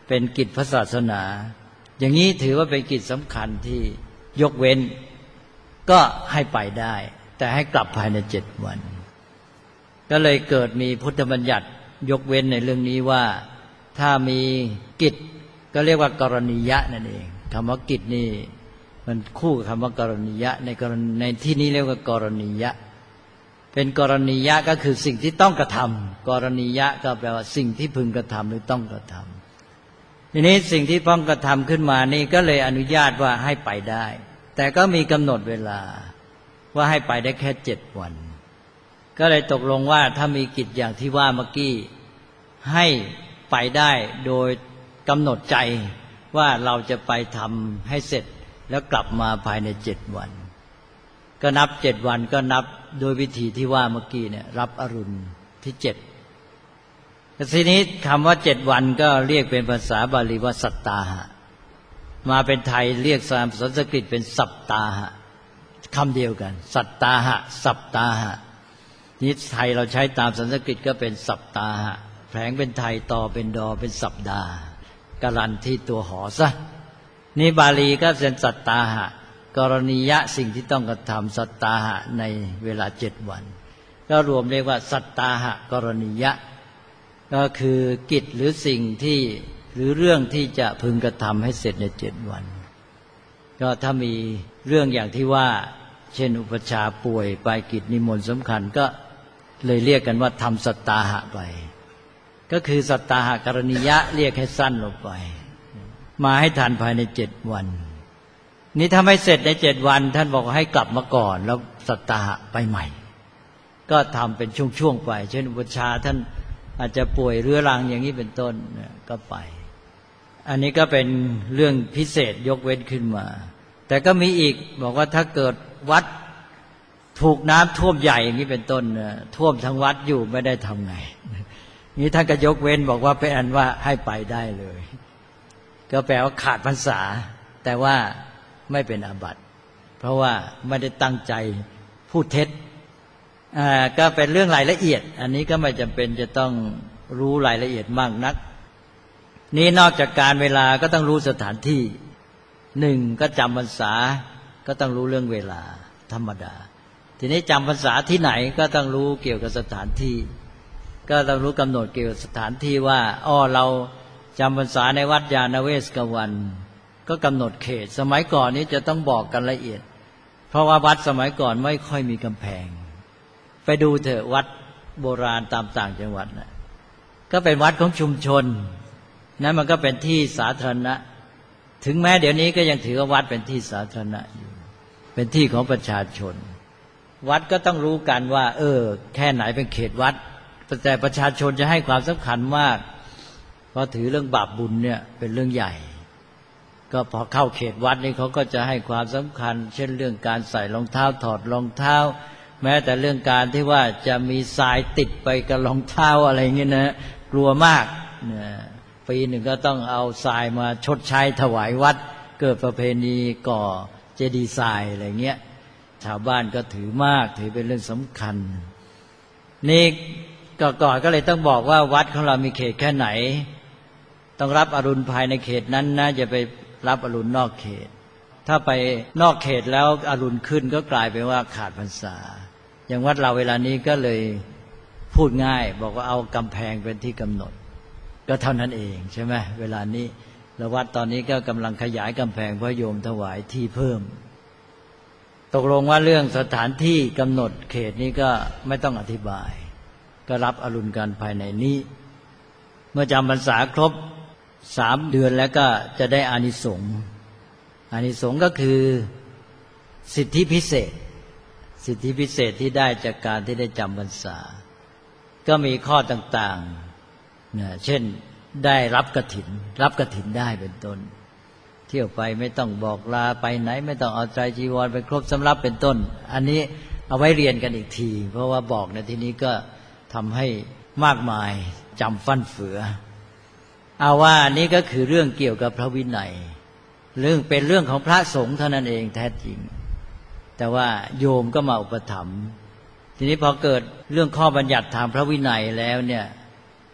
เป็นกิจพระศาสนาอย่างนี้ถือว่าเป็นกิจสำคัญที่ยกเว้นก็ให้ไปได้แต่ให้กลับภายในเจ็ดวันก็เลยเกิดมีพุทธบัญญัติยกเว้นในเรื่องนี้ว่าถ้ามีกิจก็เรียกว่ากรณียะนั่นเองคำว่ากิจนี่มันคู่กับคำว่ากรณียะในกรณีในที่นี้เรียกว่ากรณียะเป็นกรณียะก็คือสิ่งที่ต้องกระทำกรณียะก็แปลว่าสิ่งที่พึงกระทำหรือต้องกระทำทีนี้สิ่งที่ต้องกระทำขึ้นมานี่ก็เลยอนุญาตว่าให้ไปได้แต่ก็มีกำหนดเวลาว่าให้ไปได้แค่เจ็ดวันก็เลยตกลงว่าถ้ามีกิจอย่างที่ว่าเมื่อกี้ให้ไปได้โดยกำหนดใจว่าเราจะไปทำให้เสร็จแล้วกลับมาภายในเจ็ดวันก็นับเจ็ดวันก็นับโดยวิธีที่ว่าเมื่อกี้เนี่ยรับอรุณที่เจ็ดทีนี้คำว่าเจ็ดวันก็เรียกเป็นภาษาบาลีว่าสัตตาหะมาเป็นไทยเรียกภาษาสันสกฤตเป็นสัปตาหะคำเดียวกันสัตตาหะสัปตาหะนี่ไทยเราใช้ตามสันสกฤตก็เป็นสัปตาหะแผลงเป็นไทยต่อเป็นดอเป็นสัปดาห์กรันที่ตัวหอซะนี่บาลีก็เป็นสัตตาหะกรณียะสิ่งที่ต้องกระทำสัตตาหะในเวลาเจ็ดวันก็รวมเรียกว่าสัตตาหะกรณียะก็คือกิจหรือสิ่งที่หรือเรื่องที่จะพึงกระทำให้เสร็จในเจ็ดวันก็ถ้ามีเรื่องอย่างที่ว่าเช่นอุปชฌาย์ป่วยไปกิจนิมนต์สำคัญก็เลยเรียกกันว่าทำสัตตาหะไปก็คือสัตตาหะกรณียะเรียกให้สั้นลงไปมาให้ทันภายในเจ็ดวันนี้ถ้าไม่เสร็จในเจ็ดวันท่านบอกให้กลับมาก่อนแล้วสัตตาหะไปใหม่ก็ทำเป็นช่วงๆไปเช่นอุปชฌาย์ท่านอาจจะป่วยเรื้อรังอย่างนี้เป็นต้นก็ไปอันนี้ก็เป็นเรื่องพิเศษยกเว้นขึ้นมาแต่ก็มีอีกบอกว่าถ้าเกิดวัดถูกน้ำท่วมใหญ่อย่างนี้เป็นต้นท่วมทั้งวัดอยู่ไม่ได้ทำไงนี้ท่านก็ยกเว้นบอกว่าเป็นอันว่าให้ไปได้เลยก็แปลว่าขาดพรรษาแต่ว่าไม่เป็นอาบัติเพราะว่าไม่ได้ตั้งใจพูดเท็จอ่าก็เป็นเรื่องรายละเอียดอันนี้ก็ไม่จำเป็นจะต้องรู้รายละเอียดมากนักนี่นอกจากการเวลาก็ต้องรู้สถานที่หนึ่งก็จำพรรษาก็ต้องรู้เรื่องเวลาธรรมดาทีนี้จำพรรษาที่ไหนก็ต้องรู้เกี่ยวกับสถานที่ก็ต้องรู้กำหนดเกี่ยวกับสถานที่ว่าอ้อเราจำพรรษาในวัดยานเวศกวันก็กำหนดเขตสมัยก่อนนี้จะต้องบอกกันละเอียดเพราะว่าวัดสมัยก่อนไม่ค่อยมีกำแพงไปดูเถอะวัดโบราณตามต่างจังหวัดนะก็เป็นวัดของชุมชนนั้นมันก็เป็นที่สาธารณะถึงแม้เดี๋ยวนี้ก็ยังถือว่าวัดเป็นที่สาธารณะอยู่เป็นที่ของประชาชนวัดก็ต้องรู้กันว่าเออแค่ไหนเป็นเขตวัดแต่ประชาชนจะให้ความสำคัญมากเพราะถือเรื่องบาปบุญเนี่ยเป็นเรื่องใหญ่ก็พอเข้าเขตวัดนี่เขาก็จะให้ความสำคัญเช่นเรื่องการใส่รองเท้าถอดรองเท้าแม้แต่เรื่องการที่ว่าจะมีทรายติดไปกับรองเท้าอะไรเงี้ยนะกลัวมากนะปีหนึ่งก็ต้องเอาทรายมาชดใช้ถวายวัดเกิดประเพณีก่อเจดีย์ทรายอะไรเงี้ยชาวบ้านก็ถือมากถือเป็นเรื่องสำคัญนี่ก็ก่อนก็เลยต้องบอกว่าวัดของเรามีเขตแค่ไหนต้องรับอรุณภายในเขตนั้นนะอย่าไปรับอรุณนอกเขตถ้าไปนอกเขตแล้วอรุณขึ้นก็กลายเป็นว่าขาดพรรษาอย่างวัดเราเวลานี้ก็เลยพูดง่ายบอกว่าเอากำแพงเป็นที่กำหนดก็เท่านั้นเองใช่ไหมเวลานี้แล้ววัดตอนนี้ก็กำลังขยายกำแพงเพื่อโยมถวายที่เพิ่มตกลงว่าเรื่องสถานที่กำหนดเขตนี้ก็ไม่ต้องอธิบายก็รับอรุณกันภายในนี้เมื่อจำพรรษาครบสามเดือนแล้วก็จะได้อานิสงส์อานิสงส์ก็คือสิทธิพิเศษสิทธิพิเศษที่ได้จากการที่ได้จำพรรษาก็มีข้อต่างๆนะเช่นได้รับกฐินรับกฐินได้เป็นต้นเที่ยวไปไม่ต้องบอกลาไปไหนไม่ต้องเอาใจจีวรไปครบสำรับเป็นต้นอันนี้เอาไว้เรียนกันอีกทีเพราะว่าบอกในที่นี้ก็ทำให้มากมายจำฟั่นเฟือเอาว่านี่ก็คือเรื่องเกี่ยวกับพระวินัยเรื่องเป็นเรื่องของพระสงฆ์เท่านั้นเองแท้จริงแต่ว่าโยมก็มาอุปถัมภ์ทีนี้พอเกิดเรื่องข้อบัญญัติทางพระวินัยแล้วเนี่ย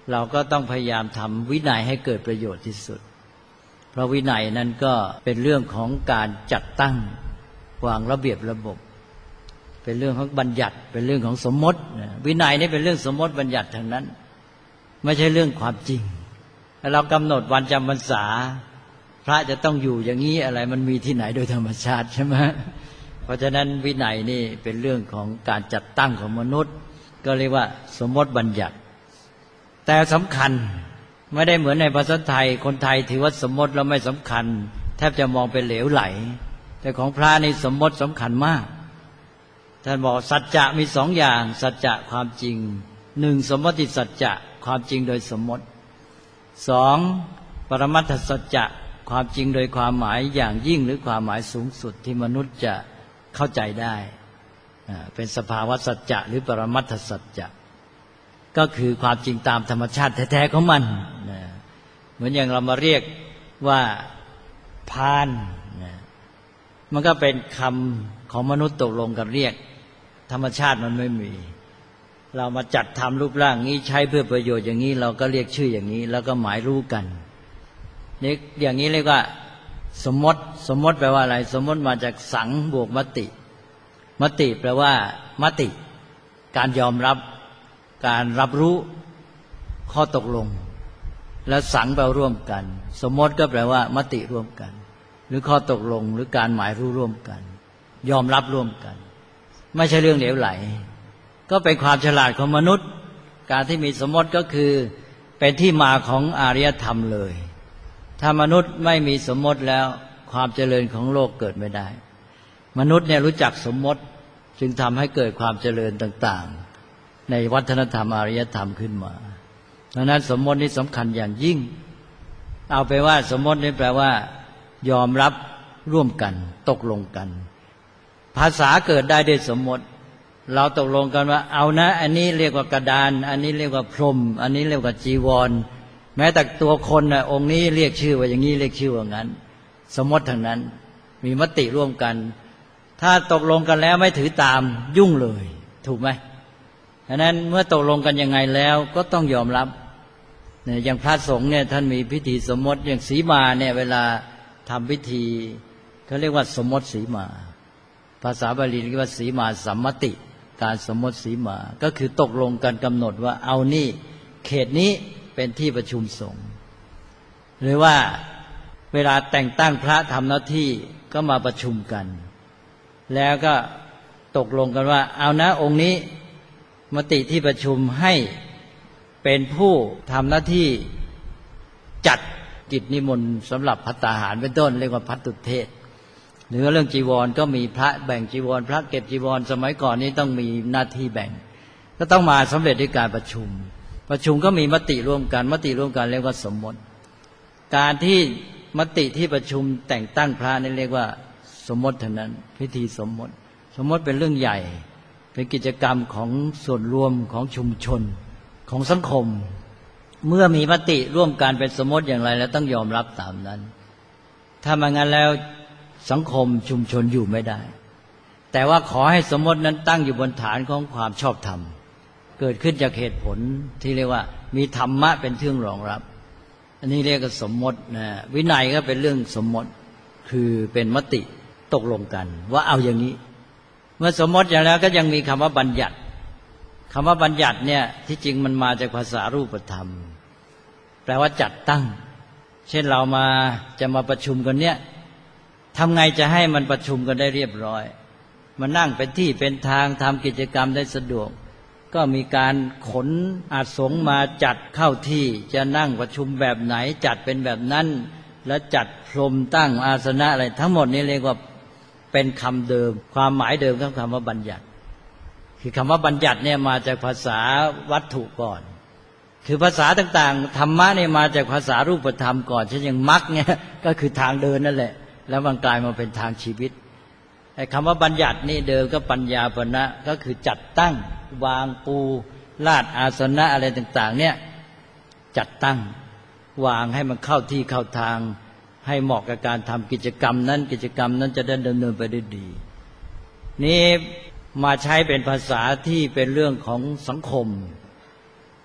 เราก็ต้องพยายามทำวินัยให้เกิดประโยชน์ที่สุดเพราะวินัยนั้นก็เป็นเรื่องของการจัดตั้งวางระเบียบระบบเป็นเรื่องของบัญญัติเป็นเรื่องของสมมติวินัยนี่เป็นเรื่องสมมติบัญญัติทั้งนั้นไม่ใช่เรื่องความจริงแล้วเรากำหนดวันจำพรรษาพระจะต้องอยู่อย่างนี้อะไรมันมีที่ไหนโดยธรรมชาติใช่ไหมเพราะฉะนั้นวินัยนี่เป็นเรื่องของการจัดตั้งของมนุษย์ก็เรียกว่าสมมติบัญญัติแต่สำคัญไม่ได้เหมือนในภาษาไทยคนไทยถือว่าสมมติแล้วไม่สำคัญแทบจะมองเป็นเหลวไหลแต่ของพระนี่สมมติสำคัญมากท่านบอกสัจจะมีสองอย่างสัจจะความจริงหนึ่งสมมติสัจจะความจริงโดยสมมติสองปรมัตถสัจจะความจริงโดยความหมายอย่างยิ่งหรือความหมายสูงสุดที่มนุษย์จะเข้าใจได้เป็นสภาวะสัจจะหรือปรมัตถสัจจะก็คือความจริงตามธรรมชาติแท้ๆของมันเหมือนอย่างเรามาเรียกว่าพานมันก็เป็นคำของมนุษย์ตกลงกันเรียกธรรมชาติมันไม่มีเรามาจัดทำรูปร่างนี้ใช้เพื่อประโยชน์อย่างนี้เราก็เรียกชื่ออย่างนี้แล้วก็หมายรู้กันนี่อย่างนี้เรียกว่าสมมติสมมติแปลว่าอะไรสมมติมาจากสังบวกมติมติแปลว่ามติการยอมรับการรับรู้ข้อตกลงและสังแปลร่วมกันสมมติก็แปลว่ามติร่วมกันหรือข้อตกลงหรือการหมายรู้ร่วมกันยอมรับร่วมกันไม่ใช่เรื่องเหลวไหลก็เป็นความฉลาดของมนุษย์การที่มีสมมติก็คือเป็นที่มาของอารยธรรมเลยถ้ามนุษย์ไม่มีสมมติแล้วความเจริญของโลกเกิดไม่ได้มนุษย์เนี่ยรู้จักสมมติจึงทำให้เกิดความเจริญต่างๆในวัฒนธรรมอารยธรรมขึ้นมาดังนั้นสมมตินี้สำคัญอย่างยิ่งเอาไปว่าสมมตินี้แปลว่ายอมรับร่วมกันตกลงกันภาษาเกิดได้ด้วยสมมติเราตกลงกันว่าเอานะอันนี้เรียกว่ากระดานอันนี้เรียกว่าพรหมอันนี้เรียกว่าจีวรแม้แต่ตัวคนน่ะองค์นี้เรียกชื่อว่าอย่างนี้เรียกชื่อว่างั้นสมมติทั้งนั้นมีมติร่วมกันถ้าตกลงกันแล้วไม่ถือตามยุ่งเลยถูกไหมฉะนั้นเมื่อตกลงกันยังไงแล้วก็ต้องยอมรับเนี่ยอย่างพระสงฆ์เนี่ยท่านมีพิธีสมมติอย่างสีมาเนี่ยเวลาทำพิธีเขาเรียกว่าสมมติสีมาภาษาบาลีเรียกว่าสีมาสัมมติการสมมติสีมาก็คือตกลงกันกำหนดว่าเอานี่เขตนี้เป็นที่ประชุมสงฆ์หรือว่าเวลาแต่งตั้งพระทำหน้าที่ก็มาประชุมกันแล้วก็ตกลงกันว่าเอานะองค์นี้มติที่ประชุมให้เป็นผู้ทำหน้าที่จัดกิจนิมนต์สำหรับภัตตาหารเป็นต้นเรียกว่าภัตตุเทศหรือเรื่องจีวรก็มีพระแบ่งจีวรพระเก็บจีวรสมัยก่อนนี้ต้องมีหน้าที่แบ่งก็ต้องมาสำเร็จด้วยการประชุมประชุมก็มีมติร่วมกันมติร่วมกันเรียกว่าสมมติการที่มติที่ประชุมแต่งตั้งพระนี่เรียกว่าสมมติเท่านั้นพิธีสมมติสมมติเป็นเรื่องใหญ่เป็นกิจกรรมของส่วนรวมของชุมชนของสังคมเมื่อมีมติร่วมกันเป็นสมมติอย่างไรแล้วต้องยอมรับตามนั้นถ้าไม่งั้นแล้วสังคมชุมชนอยู่ไม่ได้แต่ว่าขอให้สมมตินั้นตั้งอยู่บนฐานของความชอบธรรมเกิดขึ้นจากเหตุผลที่เรียกว่ามีธรรมะเป็นเครื่องรองรับอันนี้เรียกว่าสมมตินะวินัยก็เป็นเรื่องสมมติคือเป็นมติตกลงกันว่าเอาอย่างนี้เมื่อสมมติอย่างแล้วก็ยังมีคำว่าบัญญัติคำว่าบัญญัติเนี่ยที่จริงมันมาจากภาษารูปธรรมแปลว่าจัดตั้งเช่นเรามาจะมาประชุมกันเนี่ยทำไงจะให้มันประชุมกันได้เรียบร้อยมานั่งเป็นที่เป็นทางทำกิจกรรมได้สะดวกก็มีการขนอาสงฆ์มาจัดเข้าที่จะนั่งประชุมแบบไหนจัดเป็นแบบนั้นแล้วจัดพรมตั้งอาสนะอะไรทั้งหมดนี้เรียกว่าเป็นคำเดิมความหมายเดิมของคำว่าบัญญัติคือคำว่าบัญญัติเนี่ยมาจากภาษาวัตถุก่อนคือภาษาต่างๆธรรมะเนี่ยมาจากภาษารูปธรรมก่อนเช่นอย่างมรรคเนี่ยก็คือทางเดินนั่นแหละแล้วมันกลายมาเป็นทางชีวิตไอ้คำว่าบัญญัตินี่เดิมก็ปัญญาปณะก็คือจัดตั้งวางปูลาดอาสนะอะไรต่างๆเนี่ยจัดตั้งวางให้มันเข้าที่เข้าทางให้เหมาะกับการทำกิจกรรมนั้นกิจกรรมนั้นจะได้ดำเนินไปได้ดีนี่มาใช้เป็นภาษาที่เป็นเรื่องของสังคม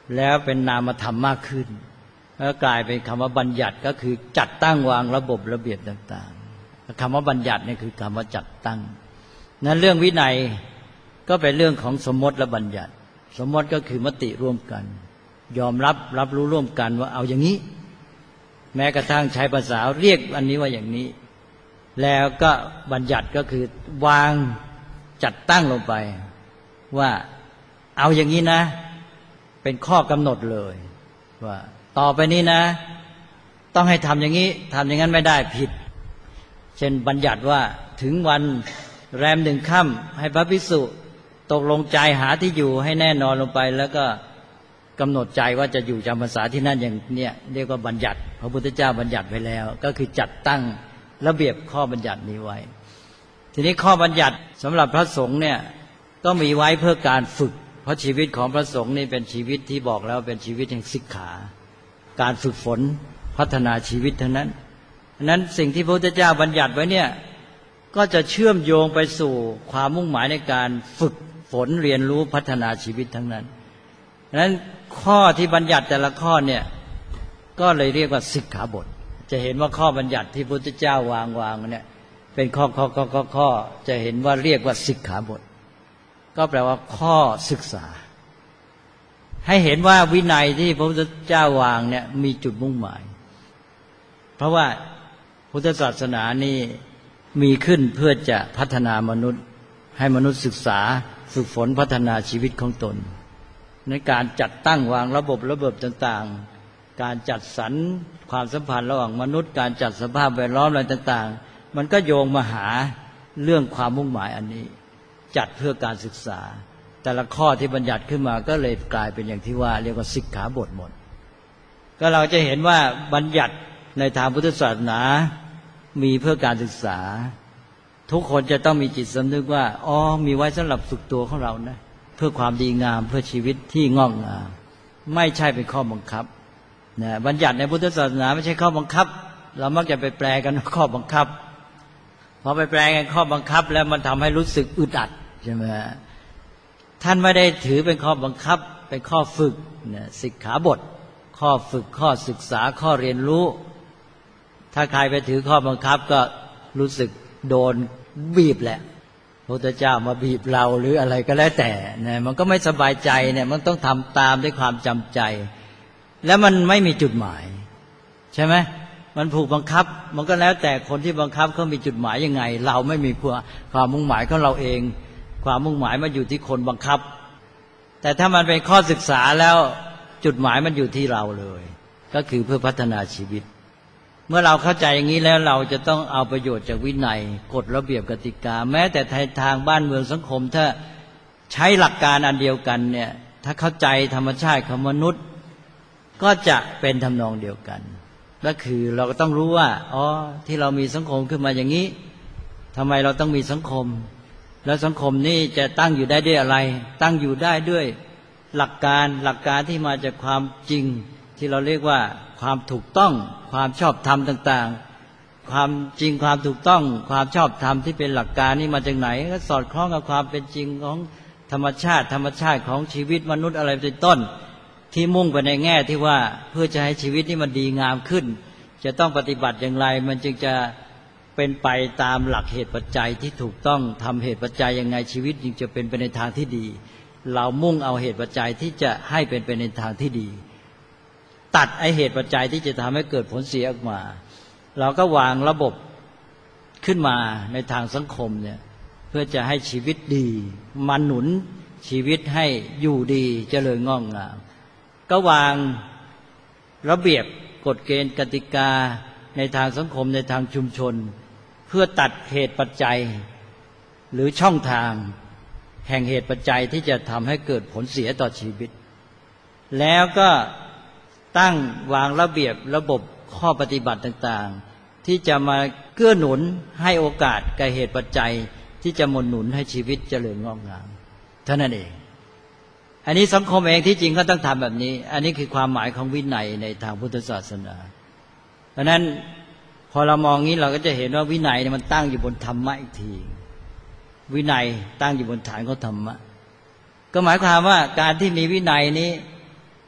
แล้วเป็นนามธรรมมากขึ้นแล้วกลายเป็นคำว่าบัญญัติก็คือจัดตั้งวางระบบระเบียบต่างๆคำว่าบัญญัตินี่คือคำว่าจัดตั้งนั้นเรื่องวินัยก็เป็นเรื่องของสมมติและบัญญัติสมมติก็คือมติร่วมกันยอมรับรับรู้ร่วมกันว่าเอาอย่างนี้แม้กระทั่งใช้ภาษาเรียกอันนี้ว่าอย่างนี้แล้วก็บัญญัติก็คือวางจัดตั้งลงไปว่าเอาอย่างนี้นะเป็นข้อกำหนดเลยว่าต่อไปนี้นะต้องให้ทำอย่างนี้ทำอย่างนั้นไม่ได้ผิดเช่นบัญญัติว่าถึงวันแรมหนึ่งค่ำให้พระภิกษุตกลงใจหาที่อยู่ให้แน่นอนลงไปแล้วก็กำหนดใจว่าจะอยู่จำพรรษาที่นั่นอย่างเนี้ยเรียกว่าบัญญัติพระพุทธเจ้าบัญญัติไว้แล้วก็คือจัดตั้งระเบียบข้อบัญญัตินี้ไว้ทีนี้ข้อบัญญัติสำหรับพระสงฆ์เนี่ยก็มีไว้เพื่อการฝึกเพราะชีวิตของพระสงฆ์นี่เป็นชีวิตที่บอกแล้วเป็นชีวิตแห่งศิกขาการฝึกฝนพัฒนาชีวิตทั้งนั้นนั้นสิ่งที่พระพุทธเจ้าบัญญัติไว้เนี่ยก็จะเชื่อมโยงไปสู่ความมุ่งหมายในการฝึกฝนเรียนรู้พัฒนาชีวิตทั้งนั้นนั้นข้อที่บัญญัติแต่ละข้อเนี่ยก็เลยเรียกว่าสิกขาบทจะเห็นว่าข้อบัญญัติที่พระพุทธเจ้าวางวางเนี่ยเป็นข้อข้อข้อข้อข้อจะเห็นว่าเรียกว่าสิกขาบทก็แปลว่าข้อศึกษาให้เห็นว่าวินัยที่พระพุทธเจ้าวางเนี่ยมีจุดมุ่งหมายเพราะว่าพุทธศาสนานี่มีขึ้นเพื่อจะพัฒนามนุษย์ให้มนุษย์ศึกษาฝึกฝนพัฒนาชีวิตของตนในการจัดตั้งวางระบบระเบิดต่างๆการจัดสรรความสัมพันธ์ระหว่างมนุษย์การจัดสภาพแวดล้อมอะไรต่างๆมันก็โยงมาหาเรื่องความมุ่งหมายอันนี้จัดเพื่อการศึกษาแต่ละข้อที่บัญญัติขึ้นมาก็เลยกลายเป็นอย่างที่ว่าเรียกว่าสิกขาบทหมดก็เราจะเห็นว่าบัญญัติในทางพุทธศาสนามีเพื่อการศึกษาทุกคนจะต้องมีจิตสำนึกว่าอ๋อมีไว้สำหรับฝึกตัวของเรานะเพื่อความดีงามเพื่อชีวิตที่งอกงามไม่ใช่เป็นข้อบังคับนะบัญญัติในพุทธศาสนาไม่ใช่ข้อบังคับเรามักจะไปแปลกันว่าข้อบังคับพอไปแปลกันข้อบังคับแล้วมันทำให้รู้สึกอึดอัดใช่ไหมท่านไม่ได้ถือเป็นข้อบังคับเป็นข้อฝึกนะสิกขาบทข้อฝึกข้อศึกษาข้อเรียนรู้ถ้าใครไปถือข้อบังคับก็รู้สึกโดนบีบแหละพระพุทธเจ้ามาบีบเราหรืออะไรก็แล้วแต่เนี่ยมันก็ไม่สบายใจเนี่ยมันต้องทำตามด้วยความจำใจแล้วมันไม่มีจุดหมายใช่ไหมมันผูกบังคับมันก็แล้วแต่คนที่บังคับเขามีจุดหมายยังไงเราไม่มีความมุ่งหมายของเราเองความมุ่งหมายมันอยู่ที่คนบังคับแต่ถ้ามันเป็นข้อศึกษาแล้วจุดหมายมันอยู่ที่เราเลยก็คือเพื่อพัฒนาชีวิตเมื่อเราเข้าใจอย่างนี้แล้วเราจะต้องเอาประโยชน์จากวินัยกฎระเบียบกติกาแม้แต่ทางบ้านเมืองสังคมถ้าใช้หลักการอันเดียวกันเนี่ยถ้าเข้าใจธรรมชาติของมนุษย์ก็จะเป็นทำนองเดียวกันก็คือเราก็ต้องรู้ว่าอ๋อที่เรามีสังคมขึ้นมาอย่างนี้ทำไมเราต้องมีสังคมแล้วสังคมนี้จะตั้งอยู่ได้ด้วยอะไรตั้งอยู่ได้ด้วยหลักการหลักการที่มาจากความจริงที่เราเรียกว่าความถูกต้องความชอบธรรมต่างๆความจริงความถูกต้องความชอบธรรมที่เป็นหลักการนี่มาจากไหนก็สอดคล้องกับความเป็นจริงของธรรมชาติธรรมชาติของชีวิตมนุษย์อะไรเป็นต้นที่มุ่งไปในแง่ที่ว่าเพื่อจะให้ชีวิตนี้มันดีงามขึ้นจะต้องปฏิบัติอย่างไรมันจึงจะเป็นไปตามหลักเหตุปัจจัยที่ถูกต้องทำเหตุปัจจัยยังไงชีวิตจึงจะเป็นไปในทางที่ดีเรามุ่งเอาเหตุปัจจัยที่จะให้เป็นไปในทางที่ดีตัดไอเหตุปัจจัยที่จะทำให้เกิดผลเสียออกมาเราก็วางระบบขึ้นมาในทางสังคมเนี่ยเพื่อจะให้ชีวิตดีมันหนุนชีวิตให้อยู่ดีเจริญงอกงามก็วางระเบียบกฎเกณฑ์กติกาในทางสังคมในทางชุมชนเพื่อตัดเหตุปัจจัยหรือช่องทางแห่งเหตุปัจจัยที่จะทำให้เกิดผลเสียต่อชีวิตแล้วก็ตั้งวางระเบียบระบบข้อปฏิบัติต่างๆที่จะมาเกื้อหนุนให้โอกาสแก่เหตุปัจจัยที่จะหนุนหนุนให้ชีวิตเจริญงอกงามเท่านั้นเองอันนี้สังคมเองที่จริงก็ต้องทำแบบนี้อันนี้คือความหมายของวินัยในทางพุทธศาสนาเพราะนั้นพอเรามองนี้เราก็จะเห็นว่าวินัยมันตั้งอยู่บนธรรมะอีกทีวินัยตั้งอยู่บนฐานของธรรมะก็หมายความว่าการที่มีวินัยนี้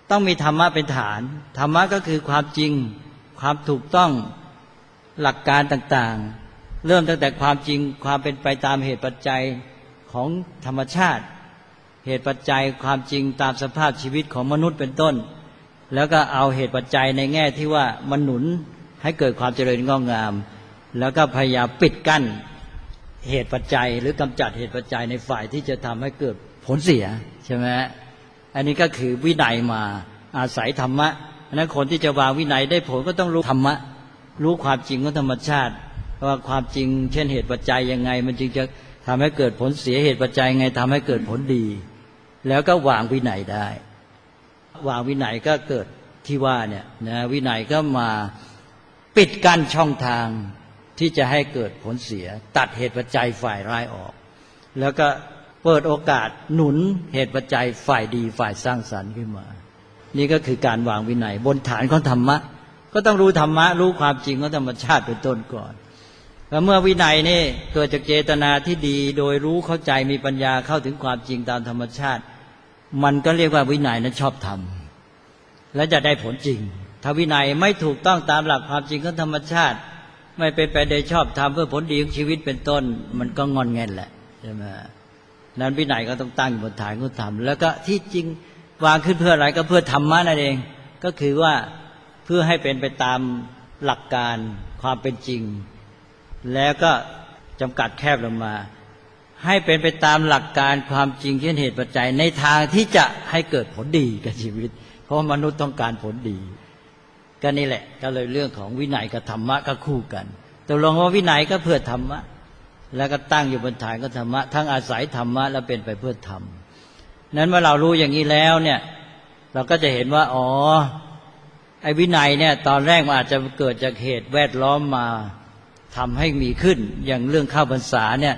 ต้องมีธรรมะเป็นฐานธรรมะก็คือความจริงความถูกต้องหลักการต่างๆเริ่มตั้งแต่ความจริงความเป็นไปตามเหตุปัจจัยของธรรมชาติเหตุปัจจัยความจริงตามสภาพชีวิตของมนุษย์เป็นต้นแล้วก็เอาเหตุปัจจัยในแง่ที่ว่ามันหนุนให้เกิดความเจริญงอกงามแล้วก็พยายามปิดกั้นเหตุปัจจัยหรือกำจัดเหตุปัจจัยในฝ่ายที่จะทำให้เกิดผลเสียใช่ไหมอันนี้ก็คือวินัยมาอาศัยธรรมะเพราะฉะนั้นคนที่จะวางวินัยได้ผลก็ต้องรู้ธรรมะรู้ความจริงของธรรมชาติว่าความจริงเช่นเหตุปัจจัยยังไงมันจึงจะทำให้เกิดผลเสียเหตุปัจจัยยังไงทำให้เกิดผลดีแล้วก็วางวินัยได้วางวินัยก็เกิดที่ว่าเนี่ยนะวินัยก็มาปิดกั้นช่องทางที่จะให้เกิดผลเสียตัดเหตุปัจจัยฝ่ายร้ายออกแล้วก็เปิดโอกาสหนุนเหตุปัจจัยฝ่ายดีฝ่ายสร้างสรรค์ขึ้นมานี่ก็คือการวางวินัยบนฐานของธรรมะก็ต้องรู้ธรรมะรู้ความจริงของธรรมชาติเป็นต้นก่อนแล้วเมื่อวินัยนี่เกิดจากเจตนาที่ดีโดยรู้เข้าใจมีปัญญาเข้าถึงความจริงตามธรรมชาติมันก็เรียกว่าวินัยนั้นชอบธรรมและจะได้ผลจริงถ้าวินัยไม่ถูกต้องตามหลักความจริงของธรรมชาติไม่เป็นไปโดยชอบธรรมเพื่อผลดีของชีวิตเป็นต้นมันก็งอนแงนแหละใช่ไหมนั้นวินัยก็ต้องตั้งอยู่บนฐานของธรรมแล้วก็ที่จริงวางขึ้นเพื่ออะไรก็เพื่อธรรมะนั่นเองก็คือว่าเพื่อให้เป็นไปตามหลักการความเป็นจริงแล้วก็จำกัดแคบลงมาให้เป็นไปตามหลักการความจริงเช่นเหตุปัจจัยในทางที่จะให้เกิดผลดีกับชีวิตเพราะมนุษย์ต้องการผลดีก็นี่แหละก็เลยเรื่องของวินัยกับธรรมะก็คู่กันตกลงว่าวินัยก็เพื่อธรรมะแล้วก็ตั้งอยู่บนฐานของธรรมะทั้งอาศัยธรรมะและเป็นไปเพื่อธรรมนั้นเมื่อเรารู้อย่างนี้แล้วเนี่ยเราก็จะเห็นว่าอ๋อไอ้วินัยเนี่ยตอนแรกมันอาจจะเกิดจากเหตุแวดล้อมมาทำให้มีขึ้นอย่างเรื่องเข้าพรรษาเนี่ย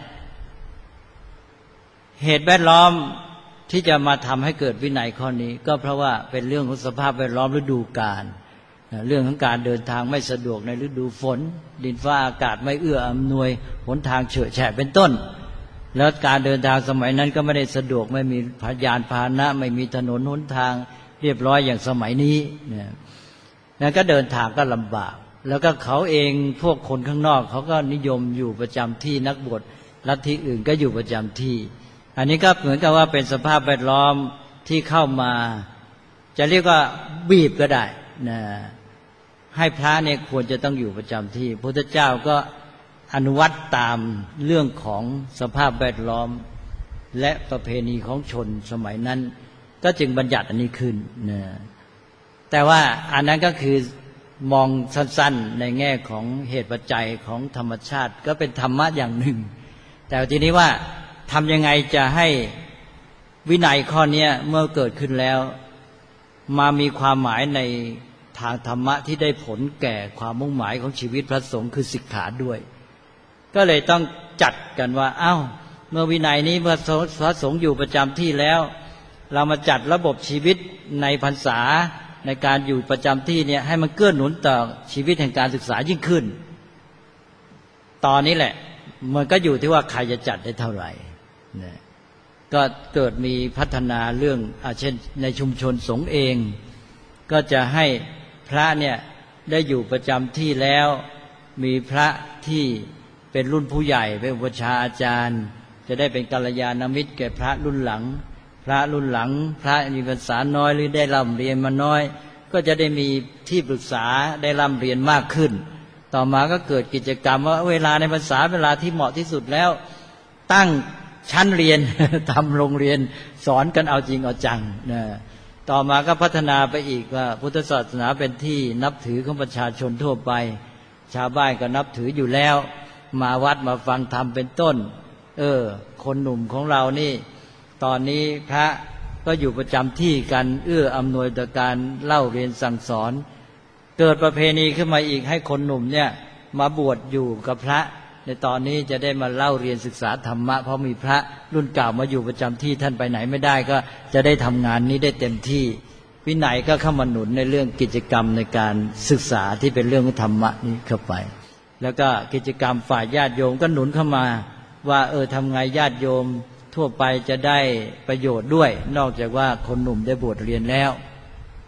เหตุแวดล้อมที่จะมาทำให้เกิดวินัยข้อนี้ก็เพราะว่าเป็นเรื่องของสภาพแวดล้อมฤดูกาลเรื่องของการเดินทางไม่สะดวกในฤดูฝนดินฟ้าอากาศไม่เอื้ออำนวยหนทางเฉอะแฉะเป็นต้นแล้วการเดินทางสมัยนั้นก็ไม่ได้สะดวกไม่มียานพาหนะไม่มีถนนหนทางเรียบร้อยอย่างสมัยนี้เนี่ยนั้นก็เดินทางก็ลำบากแล้วก็เขาเองพวกคนข้างนอกเขาก็นิยมอยู่ประจำที่นักบวชลัทธิอื่นก็อยู่ประจำที่อันนี้ก็เหมือนกับว่าเป็นสภาพแวดล้อมที่เข้ามาจะเรียกว่าบีบก็ได้นะให้พระเนี่ยควรจะต้องอยู่ประจำที่พระพุทธเจ้าก็อนุวัตตามเรื่องของสภาพแวดล้อมและประเพณีของชนสมัยนั้นก็จึงบัญญัติอันนี้ขึ้นนะแต่ว่าอันนั้นก็คือมองสั้นๆในแง่ของเหตุปัจจัยของธรรมชาติก็เป็นธรรมะอย่างหนึ่งแต่ทีนี้ว่าทำยังไงจะให้วินัยข้อนี้เมื่อเกิดขึ้นแล้วมามีความหมายในทางธรรมะที่ได้ผลแก่ความมุ่งหมายของชีวิตพระสงฆ์คือสิกขาด้วยก็เลยต้องจัดกันว่าอ้าวเมื่อวินัยนี้เมื่อพระสงฆ์อยู่ประจำที่แล้วเรามาจัดระบบชีวิตในพรรษาในการอยู่ประจำที่เนี่ยให้มันเกื้อหนุนต่อชีวิตแห่งการศึกษายิ่งขึ้นตอนนี้แหละมันก็อยู่ที่ว่าใครจะจัดได้เท่าไหร่นะก็เกิดมีพัฒนาเรื่องอาเช่นในชุมชนสงฆ์เองก็จะให้พระเนี่ยได้อยู่ประจำที่แล้วมีพระที่เป็นรุ่นผู้ใหญ่เป็นอุปชาอาจารย์จะได้เป็นกัลยาณมิตรแก่พระรุ่นหลังพระรุ่นหลังพระมีพรรษาน้อยหรือได้ร่ำเรียนมาน้อยก็จะได้มีที่ปรึกษาได้ร่ำเรียนมากขึ้นต่อมาก็เกิดกิจกรรมว่าเวลาในพรรษาเวลาที่เหมาะที่สุดแล้วตั้งชั้นเรียน ทำโรงเรียนสอนกันเอาจริงเอาจังนะต่อมาก็พัฒนาไปอีกว่าพุทธศาสนาเป็นที่นับถือของประชาชนทั่วไปชาวบ้านก็นับถืออยู่แล้วมาวัดมาฟังธรรมเป็นต้นเออคนหนุ่มของเรานี่ตอนนี้พระก็อยู่ประจำที่กันเอื้ออำนวยต่อการเล่าเรียนสั่งสอนเกิดประเพณีขึ้นมาอีกให้คนหนุ่มเนี่ยมาบวชอยู่กับพระในตอนนี้จะได้มาเล่าเรียนศึกษาธรรมะเพราะมีพระรุ่นเก่ามาอยู่ประจำที่ท่านไปไหนไม่ได้ก็จะได้ทำงานนี้ได้เต็มที่วินัยก็เข้ามาหนุนในเรื่องกิจกรรมในการศึกษาที่เป็นเรื่องของธรรมะนี้เข้าไปแล้วก็กิจกรรมฝ่ายญาติโยมก็หนุนเข้ามาว่าเออทำไงญาติโยมทั่วไปจะได้ประโยชน์ด้วยนอกจากว่าคนหนุ่มได้บวชเรียนแล้ว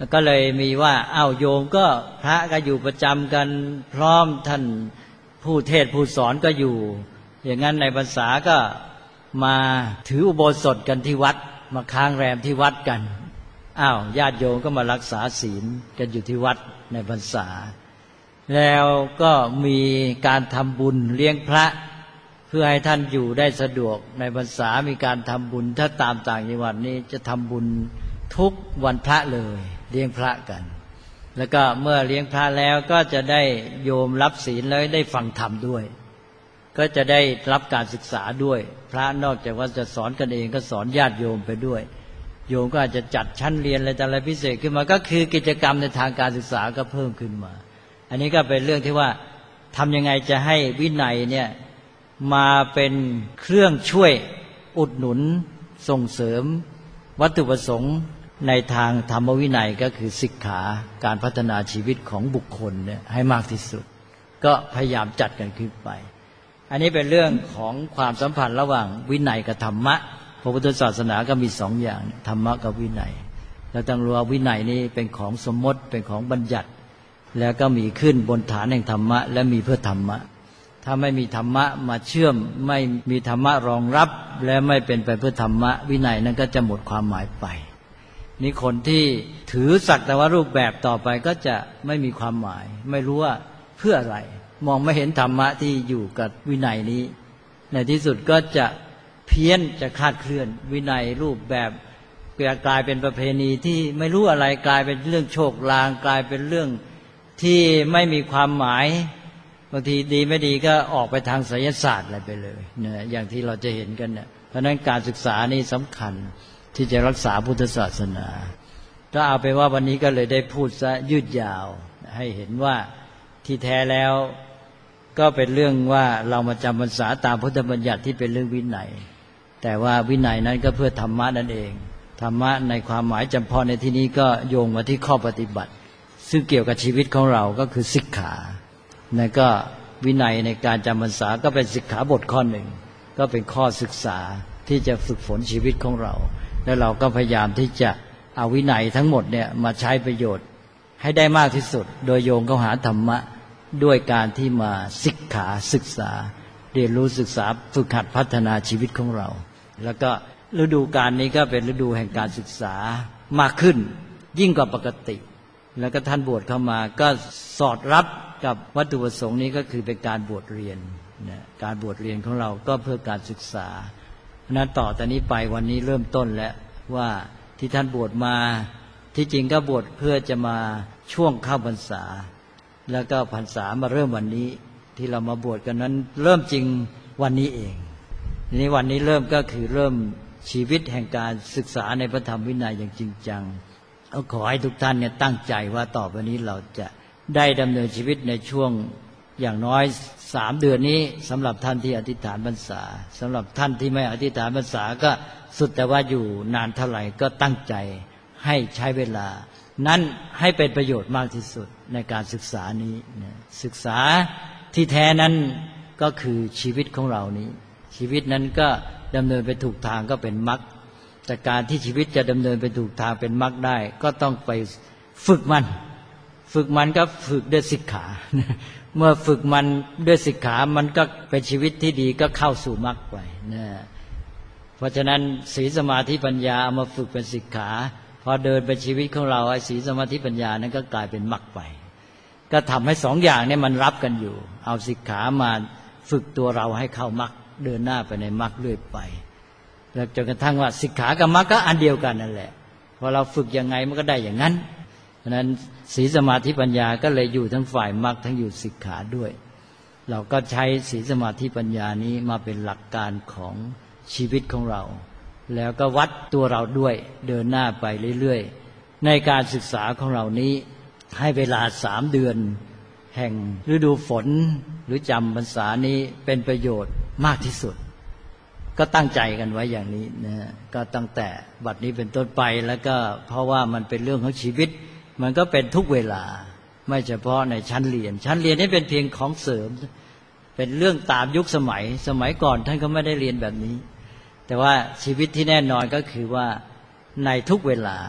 ก็เลยมีว่าอ้าวโยมก็พระก็อยู่ประจำกันพร้อมท่านผู้เทศผู้สอนก็อยู่อย่างนั้นในพรรษาก็มาถืออุโบสถกันที่วัดมาค้างแรมที่วัดกันอ้าวญาติโยมก็มารักษาศีลกันอยู่ที่วัดในพรรษาแล้วก็มีการทำบุญเลี้ยงพระเพื่อให้ท่านอยู่ได้สะดวกในพรรษามีการทำบุญถ้าตามต่างจังหวัดนี้จะทำบุญทุกวันพระเลยเลี้ยงพระกันแล้วก็เมื่อเลี้ยงพระแล้วก็จะได้โยมรับศีลแล้วได้ฟังธรรมด้วยก็จะได้รับการศึกษาด้วยพระนอกจากว่าจะสอนกันเองก็สอนญาติโยมไปด้วยโยมก็อาจจะจัดชั้นเรียนอะไรแต่อะไรพิเศษขึ้นมาก็คือกิจกรรมในทางการศึกษาก็เพิ่มขึ้นมาอันนี้ก็เป็นเรื่องที่ว่าทำยังไงจะให้วินัยเนี่ยมาเป็นเครื่องช่วยอุดหนุนส่งเสริมวัตถุประสงค์ในทางธรรมวินัยก็คือศิกขาการพัฒนาชีวิตของบุคคลเนี่ยให้มากที่สุดก็พยายามจัดกันขึ้นไปอันนี้เป็นเรื่องของความสัมพันธ์ระหว่างวินัยกับธรรมะพระพุทธศาสนาก็มีสองอย่างธรรมะกับวินัยแล้วต้องรู้ว่าวินัยนี้เป็นของสมมติเป็นของบัญญัติแล้วก็มีขึ้นบนฐานแห่งธรรมะและมีเพื่อธรรมะถ้าไม่มีธรรมะมาเชื่อมไม่มีธรรมะรองรับและไม่เป็นไปเพื่อธรรมะวินัยนั้นก็จะหมดความหมายไปนี่คนที่ถือสักแต่ว่ารูปแบบต่อไปก็จะไม่มีความหมายไม่รู้ว่าเพื่ออะไรมองไม่เห็นธรรมะที่อยู่กับวินัยนี้ในที่สุดก็จะเพี้ยนจะคลาดเคลื่อนวินัยรูปแบบกลายเป็นประเพณีที่ไม่รู้อะไรกลายเป็นเรื่องโชคลางกลายเป็นเรื่องที่ไม่มีความหมายบางทีดีไม่ดีก็ออกไปทางไสยศาสตร์อะไรไปเลยเนี่ยอย่างที่เราจะเห็นกันเนี่ยเพราะฉะนั้นการศึกษานี่สำคัญที่จะรักษาพุทธศาสนาก็เอาไปว่าวันนี้ก็เลยได้พูดซะยืดยาวให้เห็นว่าที่แท้แล้วก็เป็นเรื่องว่าเรามาจำพรรษาตามพุทธบัญญัติที่เป็นเรื่องวินัยแต่ว่าวินัยนั้นก็เพื่อธรรมะนั่นเองธรรมะในความหมายจำเพาะในที่นี้ก็โยงมาที่ข้อปฏิบัติซึ่งเกี่ยวกับชีวิตของเราก็คือศิกขานั่นก็วินัยในการจำพรรษาก็เป็นศิกขาบทข้อหนึ่งก็เป็นข้อศึกษาที่จะฝึกฝนชีวิตของเราแล้วเราก็พยายามที่จะเอาวินัยทั้งหมดเนี่ยมาใช้ประโยชน์ให้ได้มากที่สุดโดยโยงเข้าหาธรรมะด้วยการที่มาศิกขาศึกษาเรียนรู้ศึกษาฝึกหัดพัฒนาชีวิตของเราแล้วก็ฤดูกาลนี้ก็เป็นฤดูแห่งการศึกษามากขึ้นยิ่งกว่าปกติแล้วก็ท่านบวชเข้ามาก็สอดรับกับวัตถุประสงค์นี้ก็คือเป็นการบวชเรียนนะการบวชเรียนของเราก็เพื่อการศึกษานั้นต่อแต่นี้ไปวันนี้เริ่มต้นแล้วว่าที่ท่านบวชมาที่จริงก็บวชเพื่อจะมาช่วงเข้าพรรษาแล้วก็พรรษามาเริ่มวันนี้ที่เรามาบวชกันนั้นเริ่มจริงวันนี้เองทีนี้วันนี้เริ่มก็คือเริ่มชีวิตแห่งการศึกษาในพระธรรมวินัยอย่างจริงจังเอาขอให้ทุกท่านเนี่ยตั้งใจว่าต่อไปนี้เราจะได้ดำเนินชีวิตในช่วงอย่างน้อยสามเดือนนี้สำหรับท่านที่อธิษฐานพรรษาสำหรับท่านที่ไม่อธิษฐานพรรษาก็สุดแต่ว่าอยู่นานเท่าไหร่ก็ตั้งใจให้ใช้เวลานั้นให้เป็นประโยชน์มากที่สุดในการศึกษานี้ศึกษาที่แท้นั้นก็คือชีวิตของเรานี้ชีวิตนั้นก็ดำเนินไปถูกทางก็เป็นมรรคแต่การที่ชีวิตจะดำเนินไปถูกทางเป็นมรรคได้ก็ต้องไปฝึกมันฝึกมันก็ฝึกด้วยศิกขาเมื่อฝึกมันด้วยศิกขามันก็เป็นชีวิตที่ดีก็เข้าสู่มรรคไปนะเพราะฉะนั้นศีลสมาธิปัญญาเอามาฝึกเป็นศิกขาพอเดินไปชีวิตของเราไอ้ศีลสมาธิปัญญานั้นก็กลายเป็นมรรคไปก็ทำให้สองอย่างนี้มันรับกันอยู่เอาศิกขามาฝึกตัวเราให้เข้ามรรคเดินหน้าไปในมรรคเรื่อยไปแล้วจนกระทั่งว่าศิกขากับมรรคก็อันเดียวกันนั่นแหละพอเราฝึกยังไงมันก็ได้อย่างนั้นเพราะฉะนั้นศีลสมาธิปัญญาก็เลยอยู่ทั้งฝ่ายมรรคทั้งอยู่ศิกขาด้วยเราก็ใช้ศีลสมาธิปัญญานี้มาเป็นหลักการของชีวิตของเราแล้วก็วัดตัวเราด้วยเดินหน้าไปเรื่อยๆในการศึกษาของเรานี้ให้เวลาสามเดือนแห่งฤดูฝนหรือจำพรรษานี้เป็นประโยชน์มากที่สุดก็ตั้งใจกันไว้อย่างนี้นะก็ตั้งแต่บัดนี้เป็นต้นไปแล้วก็เพราะว่ามันเป็นเรื่องของชีวิตมันก็เป็นทุกเวลาไม่เฉพาะในชั้นเรียนชั้นเรียนนี่เป็นเพียงของเสริมเป็นเรื่องตามยุคสมัยสมัยก่อนท่านก็ไม่ได้เรียนแบบนี้แต่ว่าชีวิตที่แน่นอนก็คือว่าในทุกเวลา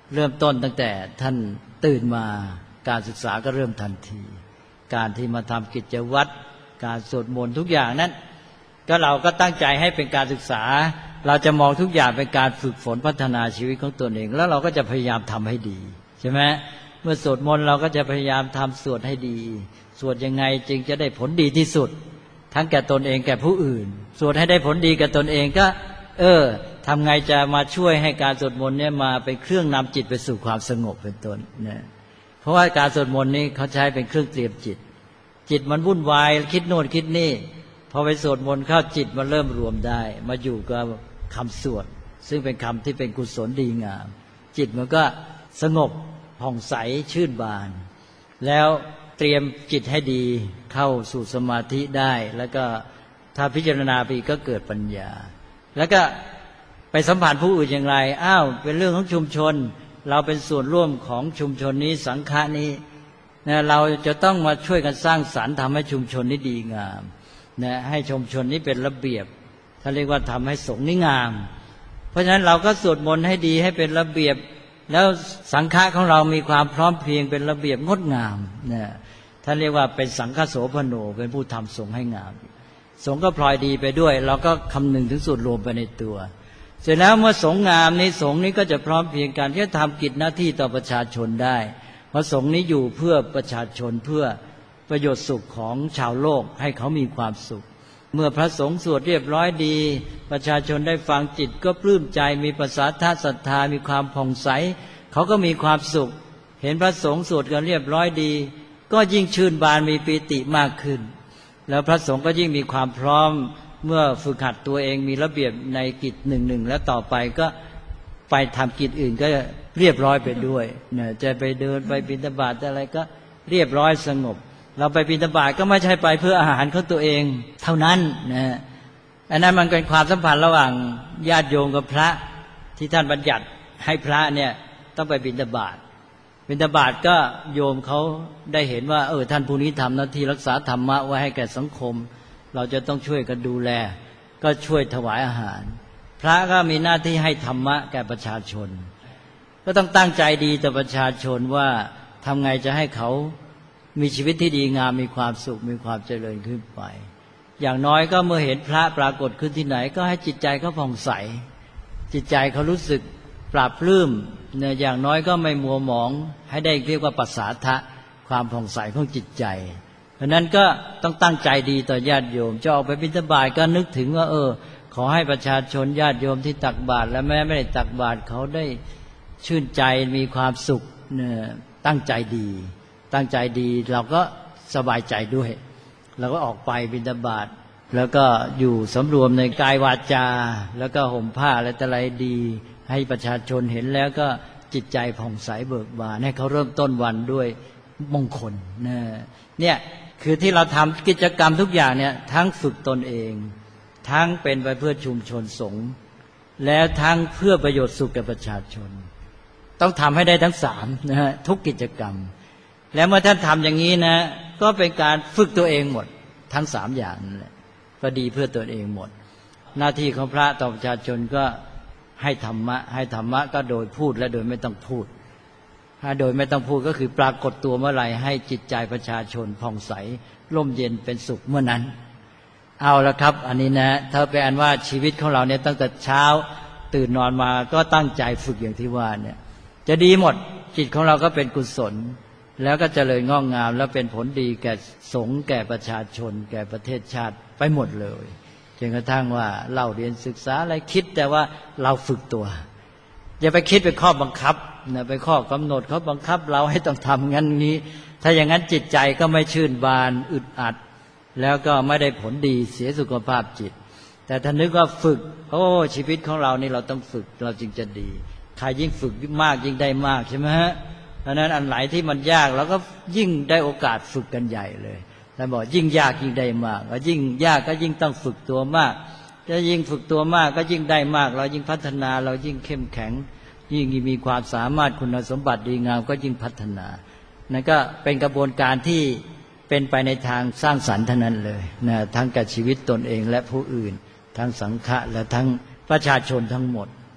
เริ่มต้นตั้งแต่ท่านตื่นมาการศึกษาก็เริ่มทันทีการที่มาทำกิจวัตรการสวดมนต์ทุกอย่างนั้นก็เราก็ตั้งใจให้เป็นการศึกษาเราจะมองทุกอย่างเป็นการฝึกฝนพัฒนาชีวิตของตนเองแล้วเราก็จะพยายามทำให้ดีใช่ไหมเมื่อสวดมนต์เราก็จะพยายามทำสวดให้ดีสวดยังไงจึงจะได้ผลดีที่สุดทั้งแก่ตนเองแก่ผู้อื่นสวดให้ได้ผลดีแก่ตนเองก็เออทำไงจะมาช่วยให้การสวดมนต์เนี่ยมาเป็นเครื่องนำจิตไปสู่ความสงบเป็นต้นนะเพราะว่าการสวดมนต์นี้เขาใช้เป็นเครื่องเตรียมจิตจิตมันวุ่นวายคิดโน่นคิดนี่พอไปสวดมนต์เข้าจิตมันเริ่มรวมได้มาอยู่กับคำสวดซึ่งเป็นคำที่เป็นกุศลดีงามจิตมันก็สงบผ่องใสชื่นบานแล้วเตรียมจิตให้ดีเข้าสู่สมาธิได้แล้วก็ถ้าพิจารณาไปก็เกิดปัญญาแล้วก็ไปสัมผัสผู้อื่นอย่างไรอ้าวเป็นเรื่องของชุมชนเราเป็นส่วนร่วมของชุมชนนี้สังฆะนี้นะเราจะต้องมาช่วยกันสร้างสรรค์ทำให้ชุมชนนี้ดีงามนะให้ชุมชนนี้เป็นระเบียบถ้าเรียกว่าทำให้สงฆ์นี้งามเพราะฉะนั้นเราก็สวดมนต์ให้ดีให้เป็นระเบียบแล้วสังฆะของเรามีความพร้อมเพรียงเป็นระเบียบงดงามนะท่านเรียกว่าเป็นสังฆโสภโนเป็นผู้ทำสงฆ์ให้งามสงฆ์ก็พลอยดีไปด้วยเราก็คำนึงถึงส่วนรวมไปในตัวเสร็จแล้วเมื่อสงฆ์งามนี้สงฆ์นี้ก็จะพร้อมเพรียงกันที่จะทำกิจหน้าที่ต่อประชาชนได้เพราะสงฆ์นี้อยู่เพื่อประชาชนเพื่อประโยชน์สุขของชาวโลกให้เขามีความสุขเมื่อพระสงฆ์สวดเรียบร้อยดีประชาชนได้ฟังจิตก็ปลื้มใจมีประสาทศรัทธามีความผ่องใสเขาก็มีความสุขเห็นพระสงฆ์สวดกันเรียบร้อยดีก็ยิ่งชื่นบานมีปีติมากขึ้นแล้วพระสงฆ์ก็ยิ่งมีความพร้อมเมื่อฝึกหัดตัวเองมีระเบียบในกิจหนึ่งหนึ่งแล้วต่อไปก็ไปทำกิจอื่นก็เรียบร้อยไปด้วยเนี่ยจะไปเดินไปบิณฑบาตอะไรก็เรียบร้อยสงบเราไปบิณฑบาตก็ไม่ใช่ไปเพื่ออาหารของตัวเองเท่านั้นนะอันนั้นมันเป็นความสัมพันธ์ระหว่างญาติโยมกับพระที่ท่านบัญญัติให้พระเนี่ยต้องไปบิณฑบาตบิณฑบาตก็โยมเขาได้เห็นว่าเออท่านผู้นี้ทำหน้าที่รักษาธรรมะไว้ให้แก่สังคมเราจะต้องช่วยกันดูแลก็ช่วยถวายอาหารพระก็มีหน้าที่ให้ธรรมะแก่ประชาชนก็ต้องตั้งใจดีต่อประชาชนว่าทำไงจะให้เขามีชีวิตที่ดีงามมีความสุขมีความเจริญขึ้นไปอย่างน้อยก็เมื่อเห็นพระปรากฏขึ้นที่ไหนก็ให้จิตใจเขาผ่องใสจิตใจเขารู้สึกปราบปลื้มเนี่ยอย่างน้อยก็ไม่มัวหมองให้ได้เรียกว่าปัสสาทะความผ่องใสของจิตใจเพราะนั้นก็ต้องตั้งใจดีต่อญาติโยมจะออกไปบิณฑบาตก็นึกถึงว่าเออขอให้ประชาชนญาติโยมที่ตักบาตรและแม้ไม่ได้ตักบาตรเขาได้ชื่นใจมีความสุขเนี่ยตั้งใจดีตั้งใจดีเราก็สบายใจด้วยเราก็ออกไปบิณฑบาตแล้วก็อยู่สำรวมในกายวาจาแล้วก็ห่มผ้าอะไรแต่อะไรดีให้ประชาชนเห็นแล้วก็จิตใจผ่องใสเบิกบานให้เขาเริ่มต้นวันด้วยมงคลเนี่ยคือที่เราทำกิจกรรมทุกอย่างเนี่ยทั้งฝึกตนเองทั้งเป็นไปเพื่อชุมชนสงฆ์แล้วทั้งเพื่อประโยชน์สุขแก่ประชาชนต้องทำให้ได้ทั้งสามนะฮะทุกกิจกรรมแล้วเมื่อท่านทำอย่างนี้นะก็เป็นการฝึกตัวเองหมดทั้งสามอย่างนั่นแหละก็ดีเพื่อตัวเองหมดหน้าที่ของพระต่อประชาชนก็ให้ธรรมะให้ธรรมะก็โดยพูดและโดยไม่ต้องพูดถ้าโดยไม่ต้องพูดก็คือปรากฏตัวเมื่อไหร่ให้จิตใจประชาชนผ่องใสร่มเย็นเป็นสุขเมื่อนั้นเอาละครับอันนี้นะถ้าเป็นอันว่าชีวิตของเราเนี่ยตั้งแต่เช้าตื่นนอนมาก็ตั้งใจฝึกอย่างที่ว่าเนี่ยจะดีหมดจิตของเราก็เป็นกุศลแล้วก็เจริญงอกงามแล้วเป็นผลดีแก่สงฆ์แก่ประชาชนแก่ประเทศชาติไปหมดเลยจนกระทั่งว่าเราเรียนศึกษาอะไรคิดแต่ว่าเราฝึกตัวอย่าไปคิดเป็นข้อบังคับนะไปข้อกำหนดเขาบังคับเราให้ต้องทำงั้นนี้ถ้าอย่างนั้นจิตใจก็ไม่ชื่นบานอึดอัดแล้วก็ไม่ได้ผลดีเสียสุขภาพจิตแต่ถ้านึกว่าฝึกโอ้ชีวิตของเรานี่เราต้องฝึกเราจึงจะดีใครยิ่งฝึกมากยิ่งได้มากใช่ไหมฮะเพราะนั้นอันไหนที่มันยากเราก็ยิ่งได้โอกาสฝึกกันใหญ่เลยท่านบอกยิ่งยากยิ่งได้มากยิ่งยากก็ยิ่งต้องฝึกตัวมากถ้ายิ่งฝึกตัวมากก็ยิ่งได้มากเรายิ่งพัฒนาเรายิ่งเข้มแข็งยิ่งมีความสามารถคุณสมบัติดีงามก็ยิ่งพัฒนานั่นก็เป็นกระบวนการที่เป็นไปในทางสร้างสรรค์เท่านั้นเลยนะทั้งกับชีวิตตนเองและผู้อื่นทั้งสังฆะและทั้งประชาชนทั้งหมด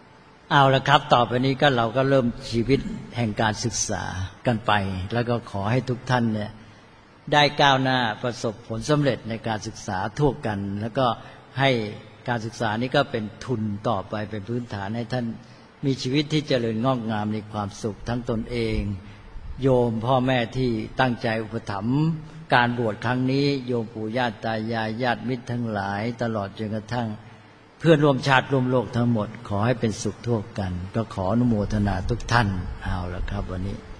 เอาละครับต่อไปนี้ก็เราก็เริ่มชีวิตแห่งการศึกษากันไปแล้วก็ขอให้ทุกท่านเนี่ยได้ก้าวหน้าประสบผลสำเร็จในการศึกษาทั่วกันแล้วก็ให้การศึกษานี้ก็เป็นทุนต่อไปเป็นพื้นฐานให้ท่านมีชีวิตที่เจริญงอกงามในความสุขทั้งตนเองโยมพ่อแม่ที่ตั้งใจอุปถัมภ์การบวชครั้งนี้โยมปู่ย่าตายายญาติมิตรทั้งหลายตลอดจนกระทั่งเพื่อนร่วมชาติร่วมโลกทั้งหมดขอให้เป็นสุขทั่วกันก็ขออนุโมทนาทุกท่านเอาละครับวันนี้